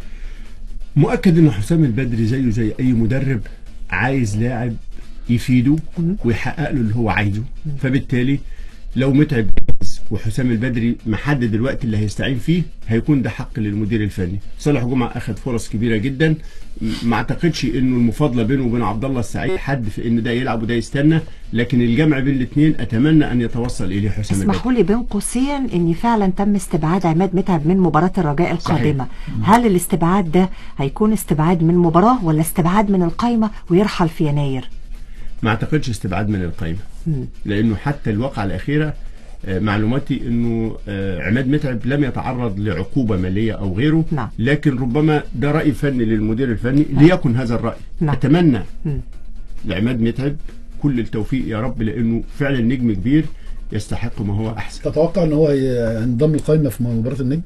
مؤكد ان حسام البدري زيه زي اي مدرب عايز لاعب يفيده ويحقق له اللي هو عايزه، فبالتالي لو متعب جاهز وحسام البدري محدد الوقت اللي هيستعين فيه، هيكون ده حق للمدير الفني. صالح جمعة اخذ فرص كبيره جدا، ما اعتقدش انه المفاضله بينه وبين عبد الله السعيد حد في ان ده يلعب وده يستنى، لكن الجمع بين الاثنين اتمنى ان يتوصل اليه حسام البدري. اسمحوا لي بين قوسين ان فعلا تم استبعاد عماد متعب من مباراه الرجاء القادمه. صحيح. هل الاستبعاد ده هيكون استبعاد من مباراه ولا استبعاد من القايمه ويرحل في يناير؟ ما اعتقدش استبعاد من القائمه، مم. لانه حتى الواقعه الاخيره آه، معلوماتي انه آه، عماد متعب لم يتعرض لعقوبه ماليه او غيره. نعم. لكن ربما ده راي فني للمدير الفني. نعم. ليكن هذا الراي. نعم. اتمنى مم. لعماد متعب كل التوفيق يا رب، لانه فعلا نجم كبير يستحق ما هو احسن. تتوقع ان هو ينضم القائمه في مباراه النجم؟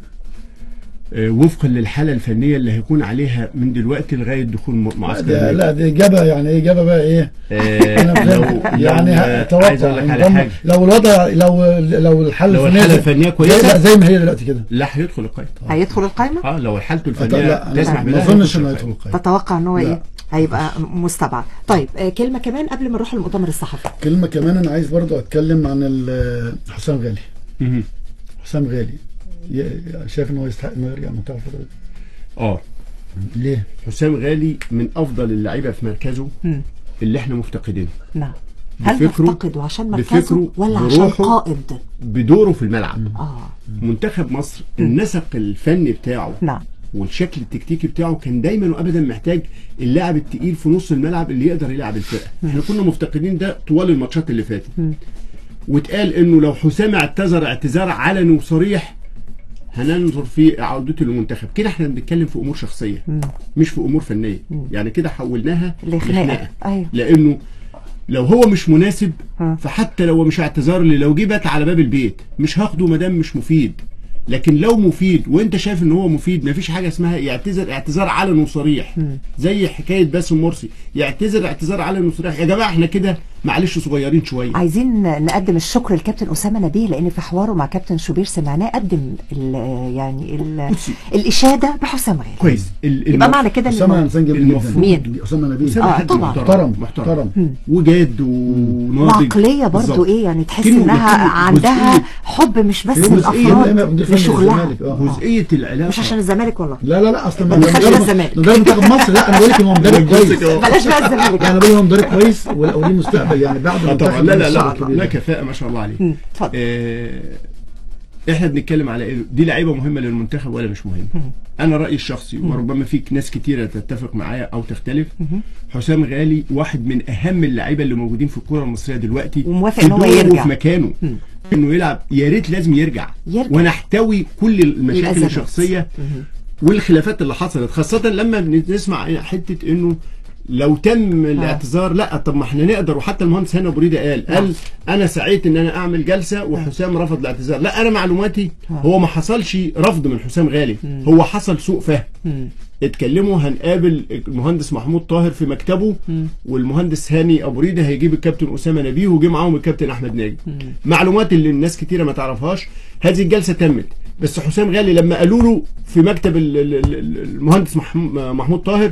آه، وفقا للحاله الفنيه اللي هيكون عليها من دلوقتي لغايه دخول م- معسكر لا, النجم. لا دي اجابه يعني ايه اجابه بقى ايه؟ آه، لو يعني لو اتوقع عايز اقول لك على ينضم- حاجه، لو الوضع لو لو الحاله لو الفنيه الحاله زي- الفنيه لا كويسه زي ما هي دلوقتي كده لا هيدخل القائمه. هيدخل القائمه؟ اه لو حالته لا الفنيه تسمح ما بده اظنش انه هيدخل يدخل القائمة. القائمه. تتوقع ان هو لا. ايه هيبقى مستبعد. طيب آه، كلمه كمان قبل ما نروح للمؤتمر الصحفي. كلمه كمان انا عايز برضو اتكلم عن ال- حسام غالي. مهم. حسام غالي ي- شايف ان هو يستحق انه يرجع منتخب الفتره دي؟ اه ليه؟ حسام غالي من افضل اللعيبه في مركزه مم. اللي احنا مفتقدينه، نعم. هل بفكره- نفتقده عشان مركزه بفكره، ولا عشان بروحه. قائد؟ بدوره في الملعب. اه منتخب مصر النسق الفني بتاعه نعم. والشكل التكتيكي بتاعه كان دايما وابدا محتاج اللاعب التقيل في نص الملعب اللي يقدر يلعب الفرقه. احنا كنا مفتقدين ده طوال الماتشات اللي فاتت. واتقال انه لو حسام اعتذر اعتذار علني وصريح هننظر في عودته للمنتخب. كده احنا بنتكلم في امور شخصيه مش في امور فنيه. يعني كده حولناها لخناقه. ايوه. لانه لو هو مش مناسب ها. فحتى لو مش اعتذار لي، لو جه بات على باب البيت مش هاخده ما دام مش مفيد. لكن لو مفيد وانت شايف ان هو مفيد، مفيش حاجه اسمها يعتذر اعتذار علني وصريح زي حكايه باسم مرسي يعتذر اعتذار علني وصريح. يا جماعه احنا كده معلش صغيرين شويه. عايزين نقدم الشكر لكابتن اسامه نبيه، لان في حواره مع كابتن شوبير سمعناه قدم ال يعني ال الاشاده بحسام غالي. كويس. ال- يبقى المف- معنى كده اسامه ان انسان جميل المفروض- جدا. مين؟ اسامه نبيه. أسامة آه، حد طبعاً. محترم محترم محترم وجاد وناضج. وعقليه برضو بالظبط. ايه يعني تحس كلمة- انها كلمة عندها جزئية- حب مش بس جزئية للافراد مدير فني لشغلها. للزمالك. آه. جزئيه العلاقه مش عشان الزمالك والله. لا لا لا اصلا ما دخلش مدرب- الزمالك. مدرب منتخب مصر. لا انا بقول لك هو مدرب كويس. بلاش بقى الزمالك. يعني بقول هو مدرب كويس وليه مستقبل يعني بعد آه طبعا. المنتخب لا لا الصعب لا الكبير لا ده. كفاءه ما شاء الله عليه. مم، اتفضل. آه احنا بنتكلم على ايه؟ دي لعيبه مهمه للمنتخب ولا مش مهمه؟ انا رايي الشخصي وربما فيك ناس كتيره تتفق معايا او تختلف. حسام غالي واحد من اهم اللعيبه اللي موجودين في الكره المصريه دلوقتي، وموافق في إن هو دوره يرجع. وفي مكانه انه يلعب. يا ريت لازم يرجع, يرجع. ونحتوي كل المشاكل الأزمات. الشخصيه والخلافات اللي حصلت، خاصه لما بنسمع حته انه لو تم الاعتذار. لا طب ما احنا نقدر، وحتى المهندس هاني ابو ريده قال قال انا سعيت ان انا اعمل جلسه وحسام رفض الاعتذار. لا انا معلوماتي هو ما حصلش رفض من حسام غالي، هو حصل سوء فهم. اتكلموا هنقابل المهندس محمود طاهر في مكتبه، والمهندس هاني ابو ريده هيجيب الكابتن اسامه نبيه وجي معاهم الكابتن احمد ناجي. معلومات اللي الناس كتيره ما تعرفهاش. هذه الجلسه تمت، بس حسام غالي لما قالوا له في مكتب ال- ال- ال- المهندس محمود طاهر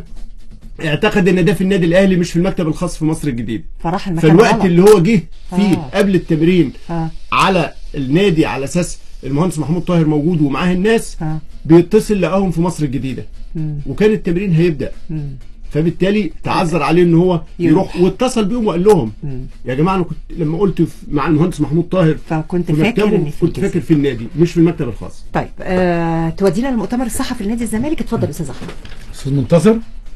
اعتقد ان ده في النادي الاهلي مش في المكتب الخاص في مصر الجديد. فراح المكان فالوقت غلط. اللي هو جه فيه آه. قبل التمرين آه. على النادي على اساس المهندس محمود طاهر موجود ومعاه الناس، آه. بيتصل لقاهم في مصر الجديده مم. وكان التمرين هيبدا. مم. فبالتالي تعذر عليه ان هو يروح، واتصل بيهم وقال لهم مم. يا جماعه انا كنت لما قلت في- مع المهندس محمود طاهر فكنت في فاكر مكتبه، ان في كنت الجزء. فاكر في النادي مش في المكتب الخاص. طيب آه، تودينا للمؤتمر الصحفي لنادي الزمالك. اتفضل استاذ احمد. استاذ منتصر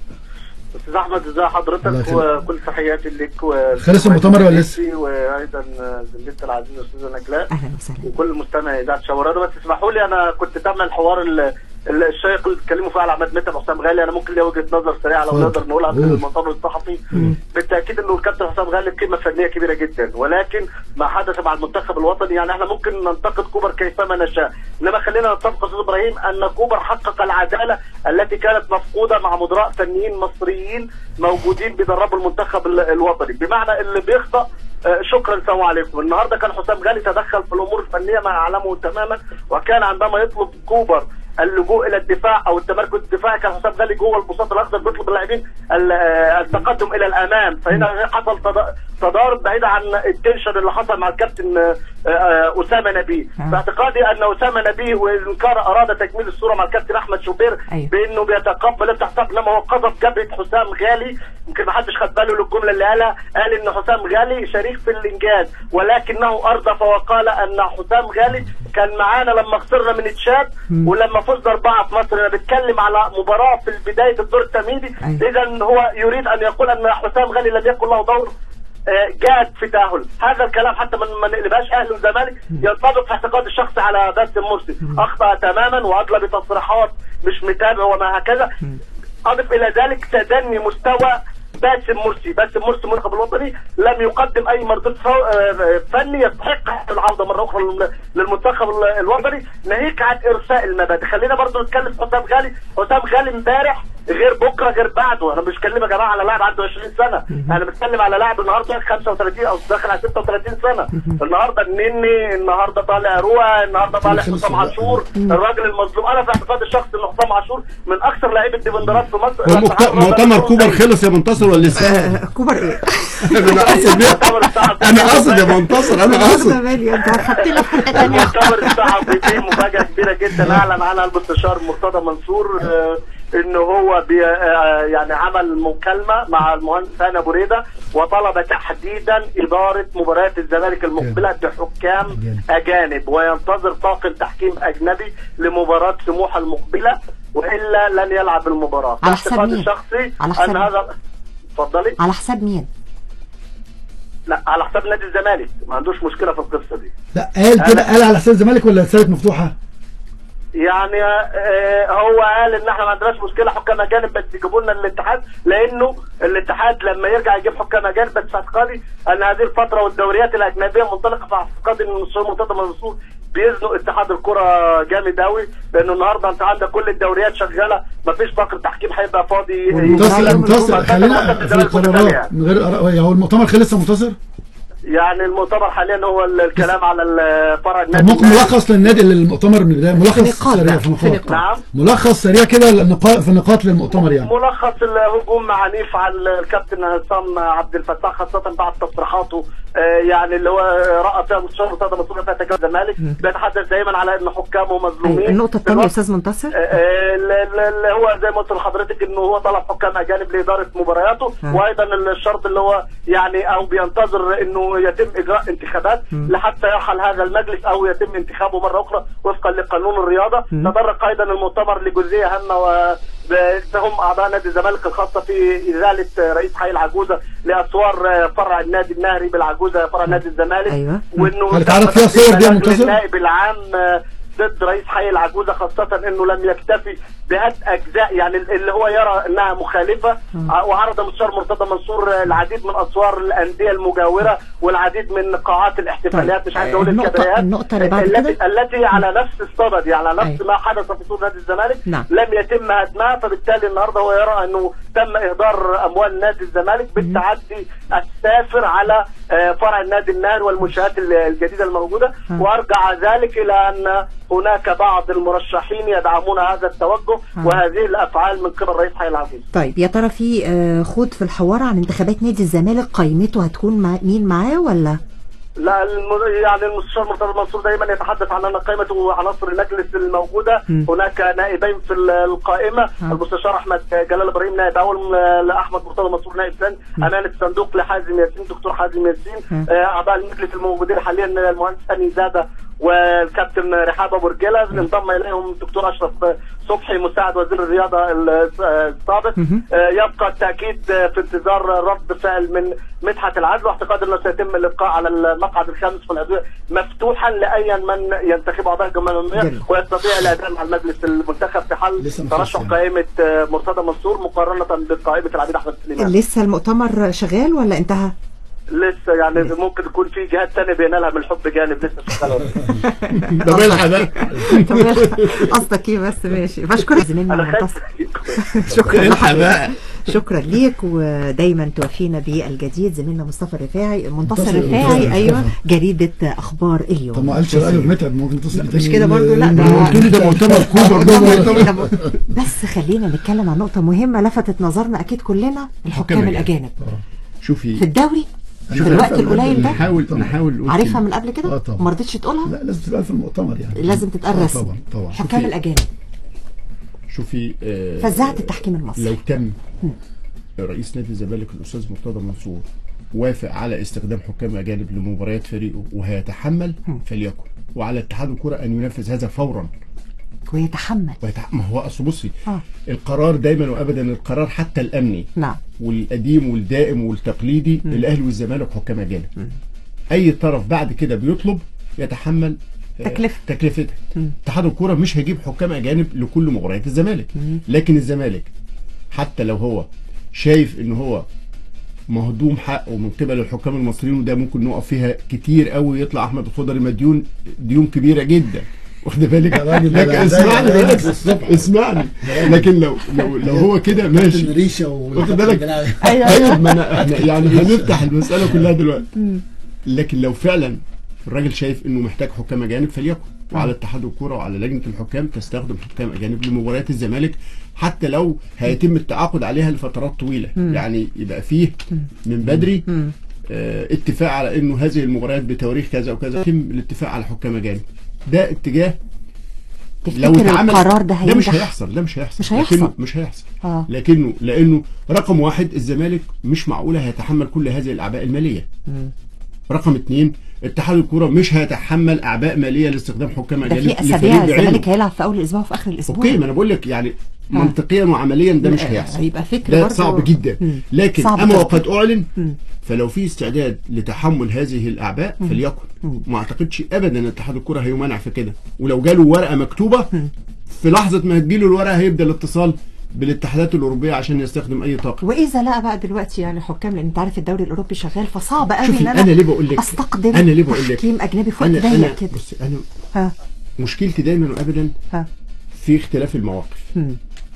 استاذ احمد ازي الله حضرتك يخليك. وكل تحياتي لك و خلص المؤتمر ولا لسه؟ وايضا زميلتي العزيزه استاذه نجلاء اهلا وسهلا. وكل مستمعي اذاعه شوارع. بس اسمحوا لي انا كنت تابع الحوار ال- ال- الشيق اللي اتكلموا فيه على عماد متعب وحسام غالي. انا ممكن لي وجهه نظر سريعه لو اتفضل. نقدر نقولها في قول. المؤتمر الصحفي. بالتاكيد انه الكابتن حسام غالي قيمه فنيه كبيره جدا، ولكن ما حدث مع المنتخب الوطني يعني احنا ممكن ننتقد كوبر كيفما نشاء، انما خلينا نتفق استاذ ابراهيم ان كوبر حقق العداله التي كانت مفقوده مع مدراء فنيين مصريين موجودين بيدربوا المنتخب ال- الوطني، بمعنى اللي بيخطأ آه، شكرا سلام عليكم. النهارده كان حسام غالي تدخل في الامور الفنيه ما اعلمه تماما، وكان عندما يطلب كوبر اللجوء الى الدفاع او التمركز الدفاعي كان حسام غالي جوه البساط الاخضر بيطلب اللاعبين ال- آه، التقدم الى الامام. فهنا حصل تض- تضارب بعيد عن التنشن اللي حصل مع الكابتن آه، آه، اسامه نبيه. باعتقادي ان اسامه نبيه وان كان اراد تكميل الصوره مع الكابتن احمد شوبير أيوة. بانه بيتقبل افتح حساب، لما هو قذف جبهه حسام غالي. يمكن ما حدش خد باله للجمله اللي قالها، قال ان حسام غالي شريك في الانجاز، ولكنه اردف وقال ان حسام غالي كان معانا لما خسرنا من تشاد ولما فزنا اربعه في مصر. انا بتكلم على مباراه في بدايه الدور التمهيدي. أيوة. اذا هو يريد ان يقول ان حسام غالي لم يكن له دور جاد في تأهل. هذا الكلام حتى من ما نقلبهاش اهلي وزمالك ينطبق في اعتقاد الشخص على باسم مرسي. اخطأ تماما وادلى بتصريحات مش متابع وما هكذا. اضف الى ذلك تدني مستوى باسم مرسي، باسم مرسي المنتخب الوطني لم يقدم اي مردود فني يستحق العوده مره اخرى للمنتخب الوطني، ناهيك عن ارساء المبادئ. خلينا برضه نتكلم في حسام غالي، حسام غالي امبارح غير بكره غير بعده. انا مش بتكلم يا جماعه على لاعب عنده عشرين سنه، انا بتكلم على لاعب النهارده خمسة وثلاثين او داخل على ستة وثلاثين سنه. النهارده النني، النهارده طالع روى، النهارده طالع حسام عاشور الراجل المظلوم. انا في اعتقاد الشخص ان حسام عاشور من اكثر لعيبه ديفندرات في مصر. مؤتمر كوبر خلص يا منتصر ولا لسه؟ كوبر ايه؟ انا اقصد انا اقصد يا منتصر انا اقصد انت خدت لي في حته ثانيه. المؤتمر الصحفي فيه مفاجاه كبيره جدا اعلن عنها المستشار مرتضى منصور، انه هو بي يعني عمل مكالمه مع المهندس هاني ابو ريده وطلب تحديدا اداره مباريات الزمالك المقبله بحكام اجانب، وينتظر طاقم تحكيم اجنبي لمباراه سموحه المقبله والا لن يلعب المباراه. على حساب مين؟ الشخصي على حساب ان هذا اتفضلي. على حساب مين؟ لا على حساب نادي الزمالك، ما عندوش مشكله في القصه دي. لا قال كده، قال على حساب الزمالك ولا رساله مفتوحه؟ يعني آه هو قال ان احنا ما عندناش مشكله حكام اجانب بس يجيبوا لنا الاتحاد، لانه الاتحاد لما يرجع يجيب حكام اجانب. بس في اعتقادي ان هذه الفتره والدوريات الاجنبيه منطلقه، في اعتقادي ان المستشار مرتضى منصور بيزنق اتحاد الكره جامد قوي، لانه النهارده انت عندك كل الدوريات شغاله، ما فيش طاقم تحكيم هيبقى فاضي. منتصر منتصر خلينا في القرارات من غير اراء. هو المؤتمر خلص يا منتصر؟ يعني المؤتمر حاليا هو الكلام على فرع النادي. ممكن ملخص للنادي للمؤتمر من البدايه، ملخص سريع في نقاط. نعم ملخص سريع كده النقاط في نقاط للمؤتمر يعني. ملخص الهجوم عنيف على الكابتن عصام عبد الفتاح خاصه بعد تصريحاته آه يعني اللي هو راى فيها المستشار مرتضى منصور فيها تجاوز الزمالك، بيتحدث دايما على ان حكامه مظلومين. النقطه الثانيه يا استاذ منتصر اللي هو زي ما قلت لحضرتك انه هو طلب حكام اجانب لاداره مبارياته، وايضا الشرط اللي هو يعني او بينتظر انه يتم اجراء انتخابات لحتى يرحل هذا المجلس او يتم انتخابه مره اخرى وفقا لقانون الرياضه. تطرق ايضا المؤتمر لجزئيه هامه و هم اعضاء نادي الزمالك الخاصه في ازاله رئيس حي العجوزه لاسوار فرع النادي النهري بالعجوزه فرع نادي الزمالك. أيوة. وانه هتعرف فيها صور دي منتصر؟ النائب العام ضد رئيس حي العجوزه، خاصه انه لم يكتفي بهد اجزاء يعني اللي هو يرى انها مخالفه. وعرض المستشار مرتضى منصور العديد من اسوار الانديه المجاوره والعديد من قاعات الاحتفالات. طيب. مش عايز اقول الكبريات النقطه اللي بعد التي, كده التي على نفس الصدد يعني على نفس أي. ما حدث في صور نادي الزمالك. نعم. لم يتم هدمها، فبالتالي النهارده هو يرى انه تم اهدار اموال نادي الزمالك بالتعدي السافر على فرع النادي النهري والمنشآت الجديده الموجوده. م. وارجع ذلك الى ان هناك بعض المرشحين يدعمون هذا التوجه م. وهذه الافعال من قبل رئيس حي العجوزه. طيب يا ترى في خوض في الحوار عن انتخابات نادي الزمالك، قائمته هتكون مع مين معاه ولا؟ لا يعني المستشار مرتضى منصور دايما يتحدث عن ان قائمه عناصر المجلس الموجوده. م. هناك نائبين في القائمه، م. المستشار احمد جلال ابراهيم نائب اول لاحمد مرتضى منصور نائب ثاني، امانه الصندوق لحازم ياسين دكتور حازم ياسين. اعضاء المجلس الموجودين حاليا المهندس هاني زاده والكابتن رحاب ابو رجاله، انضم اليهم الدكتور اشرف صبحي مساعد وزير الرياضه السابق. يبقى التاكيد في انتظار رد فعل من مدحت العدل، واعتقاد انه سيتم الابقاء على المقعد الخامس في العضويه مفتوحا لاي من ينتخب اعضاء الجمعيه العموميه ويستطيع الاداء مع المجلس المنتخب في حال ترشح قائمه مرتضى منصور مقارنه بقائمه العميد احمد سليمان. لسه المؤتمر شغال ولا انتهى؟ لسه يعني لسه. ممكن يكون في جهات ثانيه بينالها من الحب جانب لسه شغاله. ده ملحق ده قصدك ايه بس؟ ماشي، بشكرك زميلنا منتصر. شكرا لحضرتك، شكرا ليك، ودايما توفينا بالجديد زميلنا مصطفى الرفاعي منتصر الرفاعي. ايوه جريده اخبار اليوم. طب ما قالش رايه متعب، ممكن تصل مش كده برضه؟ لا ده ده مؤتمر كوبر. بس خلينا نتكلم عن نقطه مهمه لفتت نظرنا اكيد كلنا، الحكام الاجانب. شوفي في الدوري في الوقت القليل ده نحاول نحاول عارفها من قبل كده؟ اه ما رضيتش تقولها؟ لا لازم تتقال في المؤتمر يعني، لازم تتقال رسمي. طبعا طبعا. حكام الاجانب شوفي آه فزعت التحكيم المصري. لو تم رئيس نادي الزمالك الاستاذ مرتضى منصور وافق على استخدام حكام اجانب لمباريات فريقه وهيتحمل فليكن، وعلى اتحاد الكره ان ينفذ هذا فورا ويتحمل. ويتح... ما هو اصل بصي آه. القرار دايما وابدا، القرار حتى الامني نعم والقديم والدائم والتقليدي، م. الاهلي والزمالك حكام اجانب. اي طرف بعد كده بيطلب يتحمل تكلفة تكلفتها. اتحاد الكوره مش هيجيب حكام اجانب لكل مباريات الزمالك، مم. لكن الزمالك حتى لو هو شايف ان هو مهضوم حقه من قبل الحكام المصريين، وده ممكن نقف فيها كتير قوي، يطلع احمد الخضري مديون ديون كبيره جدا، واخد بالك يا راجل؟ لكن اسمعني بس اسمعني، لكن لو لو لو هو كده ماشي ريشه واخد بالك؟ ايوه، ما انا احنا يعني هنفتح المساله كلها دلوقتي. لكن لو فعلا الراجل شايف انه محتاج حكام اجانب فليكن، وعلى اتحاد الكوره وعلى لجنه الحكام تستخدم حكام اجانب لمباريات الزمالك، حتى لو هيتم التعاقد عليها لفترات طويله. مم. يعني يبقى فيه من بدري آه اتفاق على انه هذه المباريات بتواريخ كذا وكذا، يتم الاتفاق على حكام اجانب. ده اتجاه لو اتعمل القرار ده هينجح؟ ده مش هيحصل، ده مش هيحصل مش هيحصل لكنه مش هيحصل آه. لكنه لانه رقم واحد الزمالك مش معقوله هيتحمل كل هذه الاعباء الماليه. مم. رقم اثنين اتحاد الكوره مش هيتحمل اعباء ماليه لاستخدام حكام اجانب. ده في اسابيع الزمالك هيلعب في اول الاسبوع وفي اخر الاسبوع. اوكي، ما انا بقول لك يعني آه. منطقيا وعمليا ده مش هيحصل، هيبقى فكر ده برضه صعب جدا. مم. لكن صعب اما وقد اعلن مم. فلو في استعداد لتحمل هذه الاعباء مم. فليكن. مم. ما اعتقدش ابدا ان اتحاد الكوره هيمانع في كده، ولو جاله ورقه مكتوبه مم. في لحظه ما هتجيله الورقه هيبدا الاتصال بالاتحادات الاوروبيه عشان يستخدم اي طاقه. واذا لا بقى دلوقتي يعني حكام، لان انت عارف الدوري الاوروبي شغال، فصعب قوي ان انا, أنا ليه بقول لك استقدم انا ليه بقول لك تحكيم اجنبي فوق أنا ضيق كده. بص انا ها مشكلتي دايما وابدا ها في اختلاف المواقف. مم.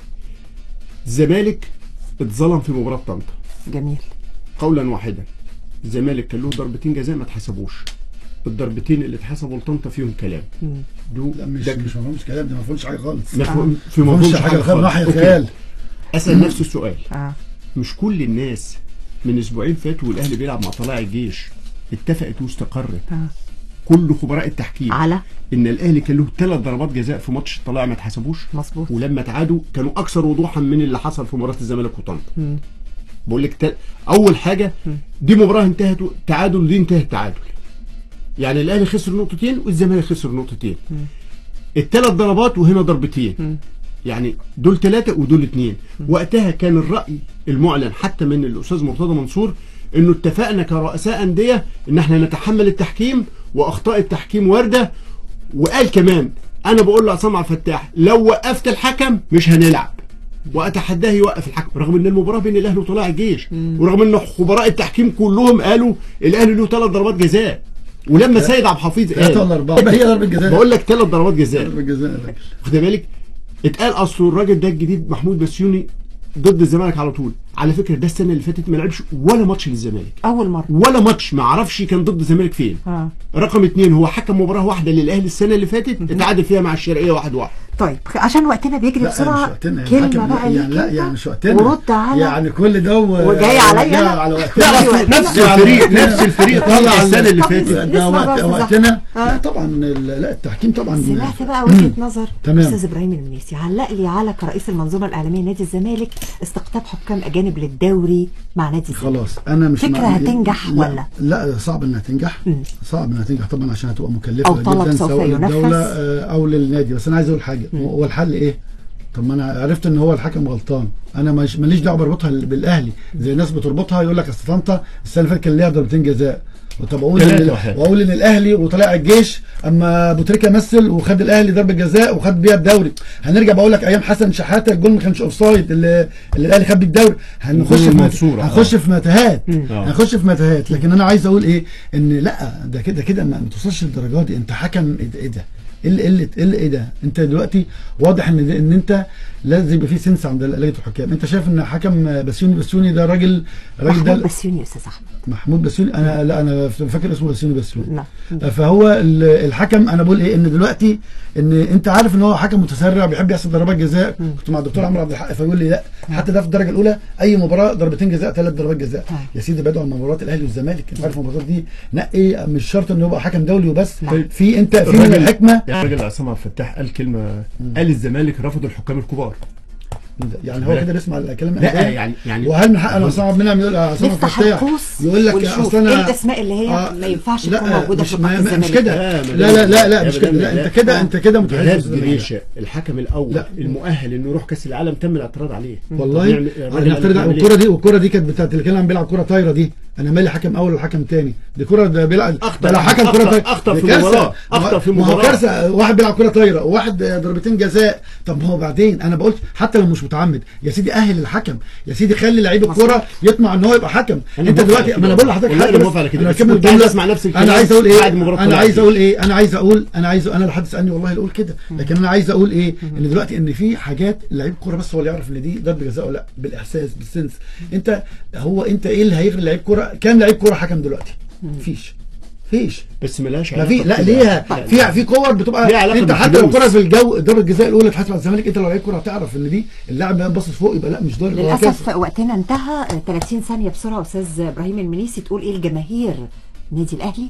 الزمالك اتظلم في مباراه طنطا. جميل. قولا واحدا، الزمالك كان له ضربتين جزاء ما اتحسبوش، الضربتين اللي اتحسبوا لطنطا فيهم كلام. دو لا مش مش مفهومش كلام، ده ما فهمش حاجه خالص. مفهوم في مفهومش حاجه خالص. راح خيال. اسال نفس السؤال. آه. مش كل الناس من اسبوعين فاتوا والاهلي بيلعب مع طلائع الجيش اتفقت واستقرت آه. كل خبراء التحكيم على ان الاهلي كان له ثلاث ضربات جزاء في ماتش الطلائع ما اتحسبوش؟ مظبوط. ولما تعادوا كانوا اكثر وضوحا من اللي حصل في مباراه الزمالك وطنطا. بقول لك تل... اول حاجه م. دي مباراه انتهت تعادل، ودي انتهت تعادل. يعني الاهلي خسر نقطتين والزمالك خسر نقطتين. الثلاث ضربات وهنا ضربتين. م. يعني دول ثلاثه ودول اثنين. وقتها كان الراي المعلن حتى من الاستاذ مرتضى منصور انه اتفقنا كرؤساء انديه ان احنا نتحمل التحكيم واخطاء التحكيم وارده. وقال كمان انا بقول لعصام عبد الفتاح لو وقفت الحكم مش هنلعب، واتحداه يوقف الحكم، رغم ان المباراه بين الاهلي وطلائع الجيش، ورغم ان خبراء التحكيم كلهم قالوا الاهلي له ثلاث ضربات جزاء. ولما سيد عبد الحفيظ قال ثلاثه ولا اربعه يبقى هي ضربه جزاء، بقول لك ثلاث ضربات جزاء. ضربه جزاء واخد بالك؟ اتقال اصل الراجل ده الجديد محمود بسيوني ضد الزمالك على طول. على فكره ده السنه اللي فاتت ما لعبش ولا ماتش للزمالك، اول مره ولا ماتش، ما اعرفش كان ضد الزمالك فين. آه. رقم اثنين هو حكم مباراه واحده للاهلي السنه اللي فاتت اتعادل فيها مع الشرقيه واحد واحد. طيب عشان وقتنا بيجري بسرعه كلمه بقى يعني لا يعني مش وقتنا، ورد على يعني كل ده وجاي عليا على وقتنا. نفس الفريق نفس الفريق طلع السنه اللي فاتت ده وقت وقتنا. لا طبعا لا التحكيم طبعا. سمعت بقى وجهه نظر تمام. استاذ ابراهيم المنيسي، علق لي على كرئيس المنظومه الاعلاميه نادي الزمالك استقطاب حكام اجانب للدوري مع نادي الزمالك. خلاص انا مش فكره هتنجح لا ولا لا؟ صعب انها تنجح. مم. صعب انها تنجح طبعا عشان هتبقى مكلفه جدا سواء للدوله او للنادي. بس انا عايز اقول حاجه، هو الحل ايه؟ طب ما انا عرفت ان هو الحكم غلطان، انا مش ماليش دعوه بربطها بالاهلي زي الناس بتربطها، يقول لك اصل طنطا السنه اللي فاتت كان ليها ضربتين جزاء. طب اقول ان واقول ان الاهلي وطلائع الجيش اما ابو تريكه مثل وخد الاهلي ضربه جزاء وخد بيها الدوري. هنرجع بقول لك ايام حسن شحاته الجول ما كانش اوف سايد اللي, اللي الاهلي خد بيه الدوري. هنخش في مت... هنخش في متاهات هنخش في متاهات. لكن انا عايز اقول ايه، ان لا ده كده كده ما توصلش للدرجه دي. انت حكم ايه ده؟ ايه اللي ايه ايه ده؟ انت دلوقتي واضح ان ان انت لازم يبقى في سنس عند لجنه الحكام. انت شايف ان حكم بسيوني بسيوني ده راجل راجل ده محمود بسيوني يا استاذ احمد محمود بسيوني. انا لا انا فاكر اسمه بسيوني بسيوني. نعم. فهو الحكم انا بقول ايه، ان دلوقتي ان انت عارف ان هو حكم متسرع بيحب يحسب ضربات جزاء. كنت مع الدكتور عمرو عبد الحق فيقول لي لا حتى ده في الدرجه الاولى اي مباراه ضربتين جزاء ثلاث ضربات جزاء. يا سيدي بعدوا عن مباريات الاهلي والزمالك. انت عارف المباريات دي نقي، مش شرط انه يبقى حكم دولي وبس. في انت في من الحكمه. الراجل عصام عبد الفتاح قال كلمه، قال الزمالك رفض الحكام الكبار. يعني هو كده بيسمع الكلام لا يعني يعني وهل من حق انا عصام عبد المنعم يقول عصام نفتح فتاح القوس يقول لك ونشوف اصل انا ايه الاسماء اللي هي آه ما ينفعش لا تكون موجوده مش في قائمه ما- الزمالك. مش كده لا، لا لا لا لا يا مش كده مدام لا لا. انت كده انت كده متحيز جهاد للزمالك. جريشة الحكم الاول لا. المؤهل انه يروح كاس العالم تم الاعتراض عليه. والله يعني الراجل انا اعترض قال على لك الكره دي والكره دي كانت بتاعت اللي كان عم بيلعب كره طايره دي انا مالي حكم اول ولا حكم تاني دي كره ده بيلعب أخطأ. ده لو حكم كره أخطأ. طايره أخطأ دي في كارثة. مباراة. أخطأ في ما هو مباراة. كارثه واحد بيلعب كره طايره وواحد ضربتين جزاء طب ما هو بعدين انا بقول حتى لو مش متعمد يا سيدي اهل الحكم يا سيدي خلي لعيب الكوره يطمع ان هو يبقى حكم أنا انت موافق دلوقتي على ما انا كده. بقول لحضرتك والله حاجه أنا بس موافق على كده. انا بس هكمل كنت عايز الجملة. أسمع نفس الكلام انا عايز اقول ايه بعد مباراة انا طلائع عايز الجيش. اقول ايه انا عايز اقول انا عايز انا لو حد سالني والله اقول كده لكن انا عايز اقول ايه ان دلوقتي ان في حاجات لعيب كوره بس هو اللي يعرف ان دي ضربه جزاء ولا لا بالاحساس بالسنس انت هو انت ايه اللي هيغري لعيب كوره كام لعيب كوره حكم دلوقتي مفيش فيش بس ملاش ما علاقه في لا بكده. ليها لا، في في كور بتبقى ليها علاقة انت حتى لو بالفلوس. كره في الجو ضربه الجزاء الاولى تحسب على الزمالك انت لو لعيب كوره هتعرف ان دي اللاعب باصص فوق يبقى لا مش ضارب للاسف وقتنا انتهى. ثلاثين ثانيه بسرعه استاذ ابراهيم المنيسي تقول ايه الجماهير النادي الاهلي؟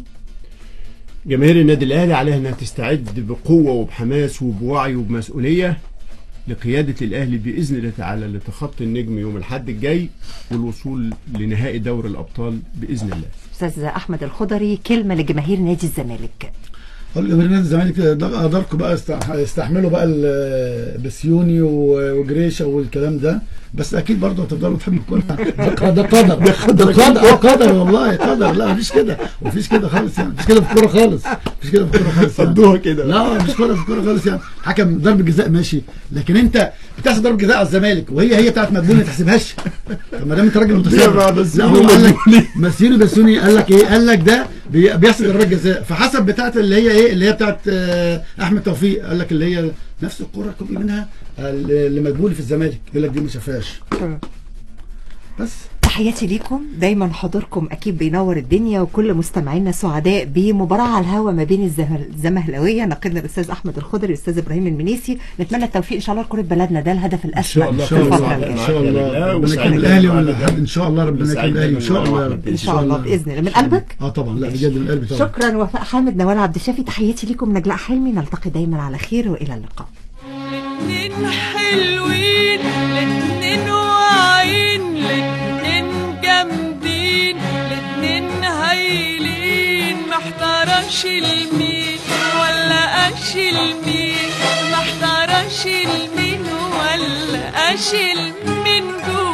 جماهير النادي الاهلي عليها انها تستعد بقوه وبحماس وبوعي وبمسؤوليه لقياده الاهلي باذن الله تعالى لتخطي النجم يوم الاحد الجاي والوصول لنهائي دوري الابطال باذن الله. استاذ احمد الخضري كلمه لجماهير نادي الزمالك. قال جماهير نادي الزمالك قدركم بقى استحملوا بقى بسيوني وجريشه والكلام ده بس اكيد برضه هتفضلوا تحبوا الكوره ده قدر ده قدر اه قدر والله قدر لا مفيش كده مفيش كده خالص يعني مفيش كده في الكوره خالص مفيش كده في الكوره خالص صدوها كده لا مفيش كده في الكوره خالص يعني حكم ضربه جزاء ماشي لكن انت بتحسب ضربه جزاء على الزمالك وهي هي بتاعت مدبولي ما تحسبهاش طب ما دام انت راجل متسابق لا هو قال لك مسيوني بسيوني قال لك ايه قال لك ده بيحسب ضربات جزاء فحسب بتاعت اللي هي ايه اللي هي بتاعت احمد توفيق قال لك اللي هي نفس الكوره كوبي منها اللي مدبولي في الزمالك يقول لك دي ما شافهاش بس. تحياتي ليكم دايما حضوركم اكيد بينور الدنيا وكل مستمعينا سعداء بمباراه على الهوا ما بين الزمهلاويه نقدنا الاستاذ احمد الخضري والاستاذ ابراهيم المنيسي نتمنى التوفيق ان شاء الله لكره بلدنا ده الهدف الاسمى ان شاء الله ان شاء الله ربنا يكرم الاهلي والحد ان شاء الله ربنا يكرم الاهلي ان شاء الله ان شاء الله باذن الله من قلبك اه طبعا لا بجد من قلبي طبعا. شكرا وفاء حامد نوال عبد الشافي تحياتي ليكم نجلاء حلمي نلتقي دايما على خير والى اللقاء. الاتنين حلوين الاتنين واعيين الاتنين جامدين الاتنين هايلين محتارش المين ولا اشيل مين محتارش المين ولا اشيل مين دول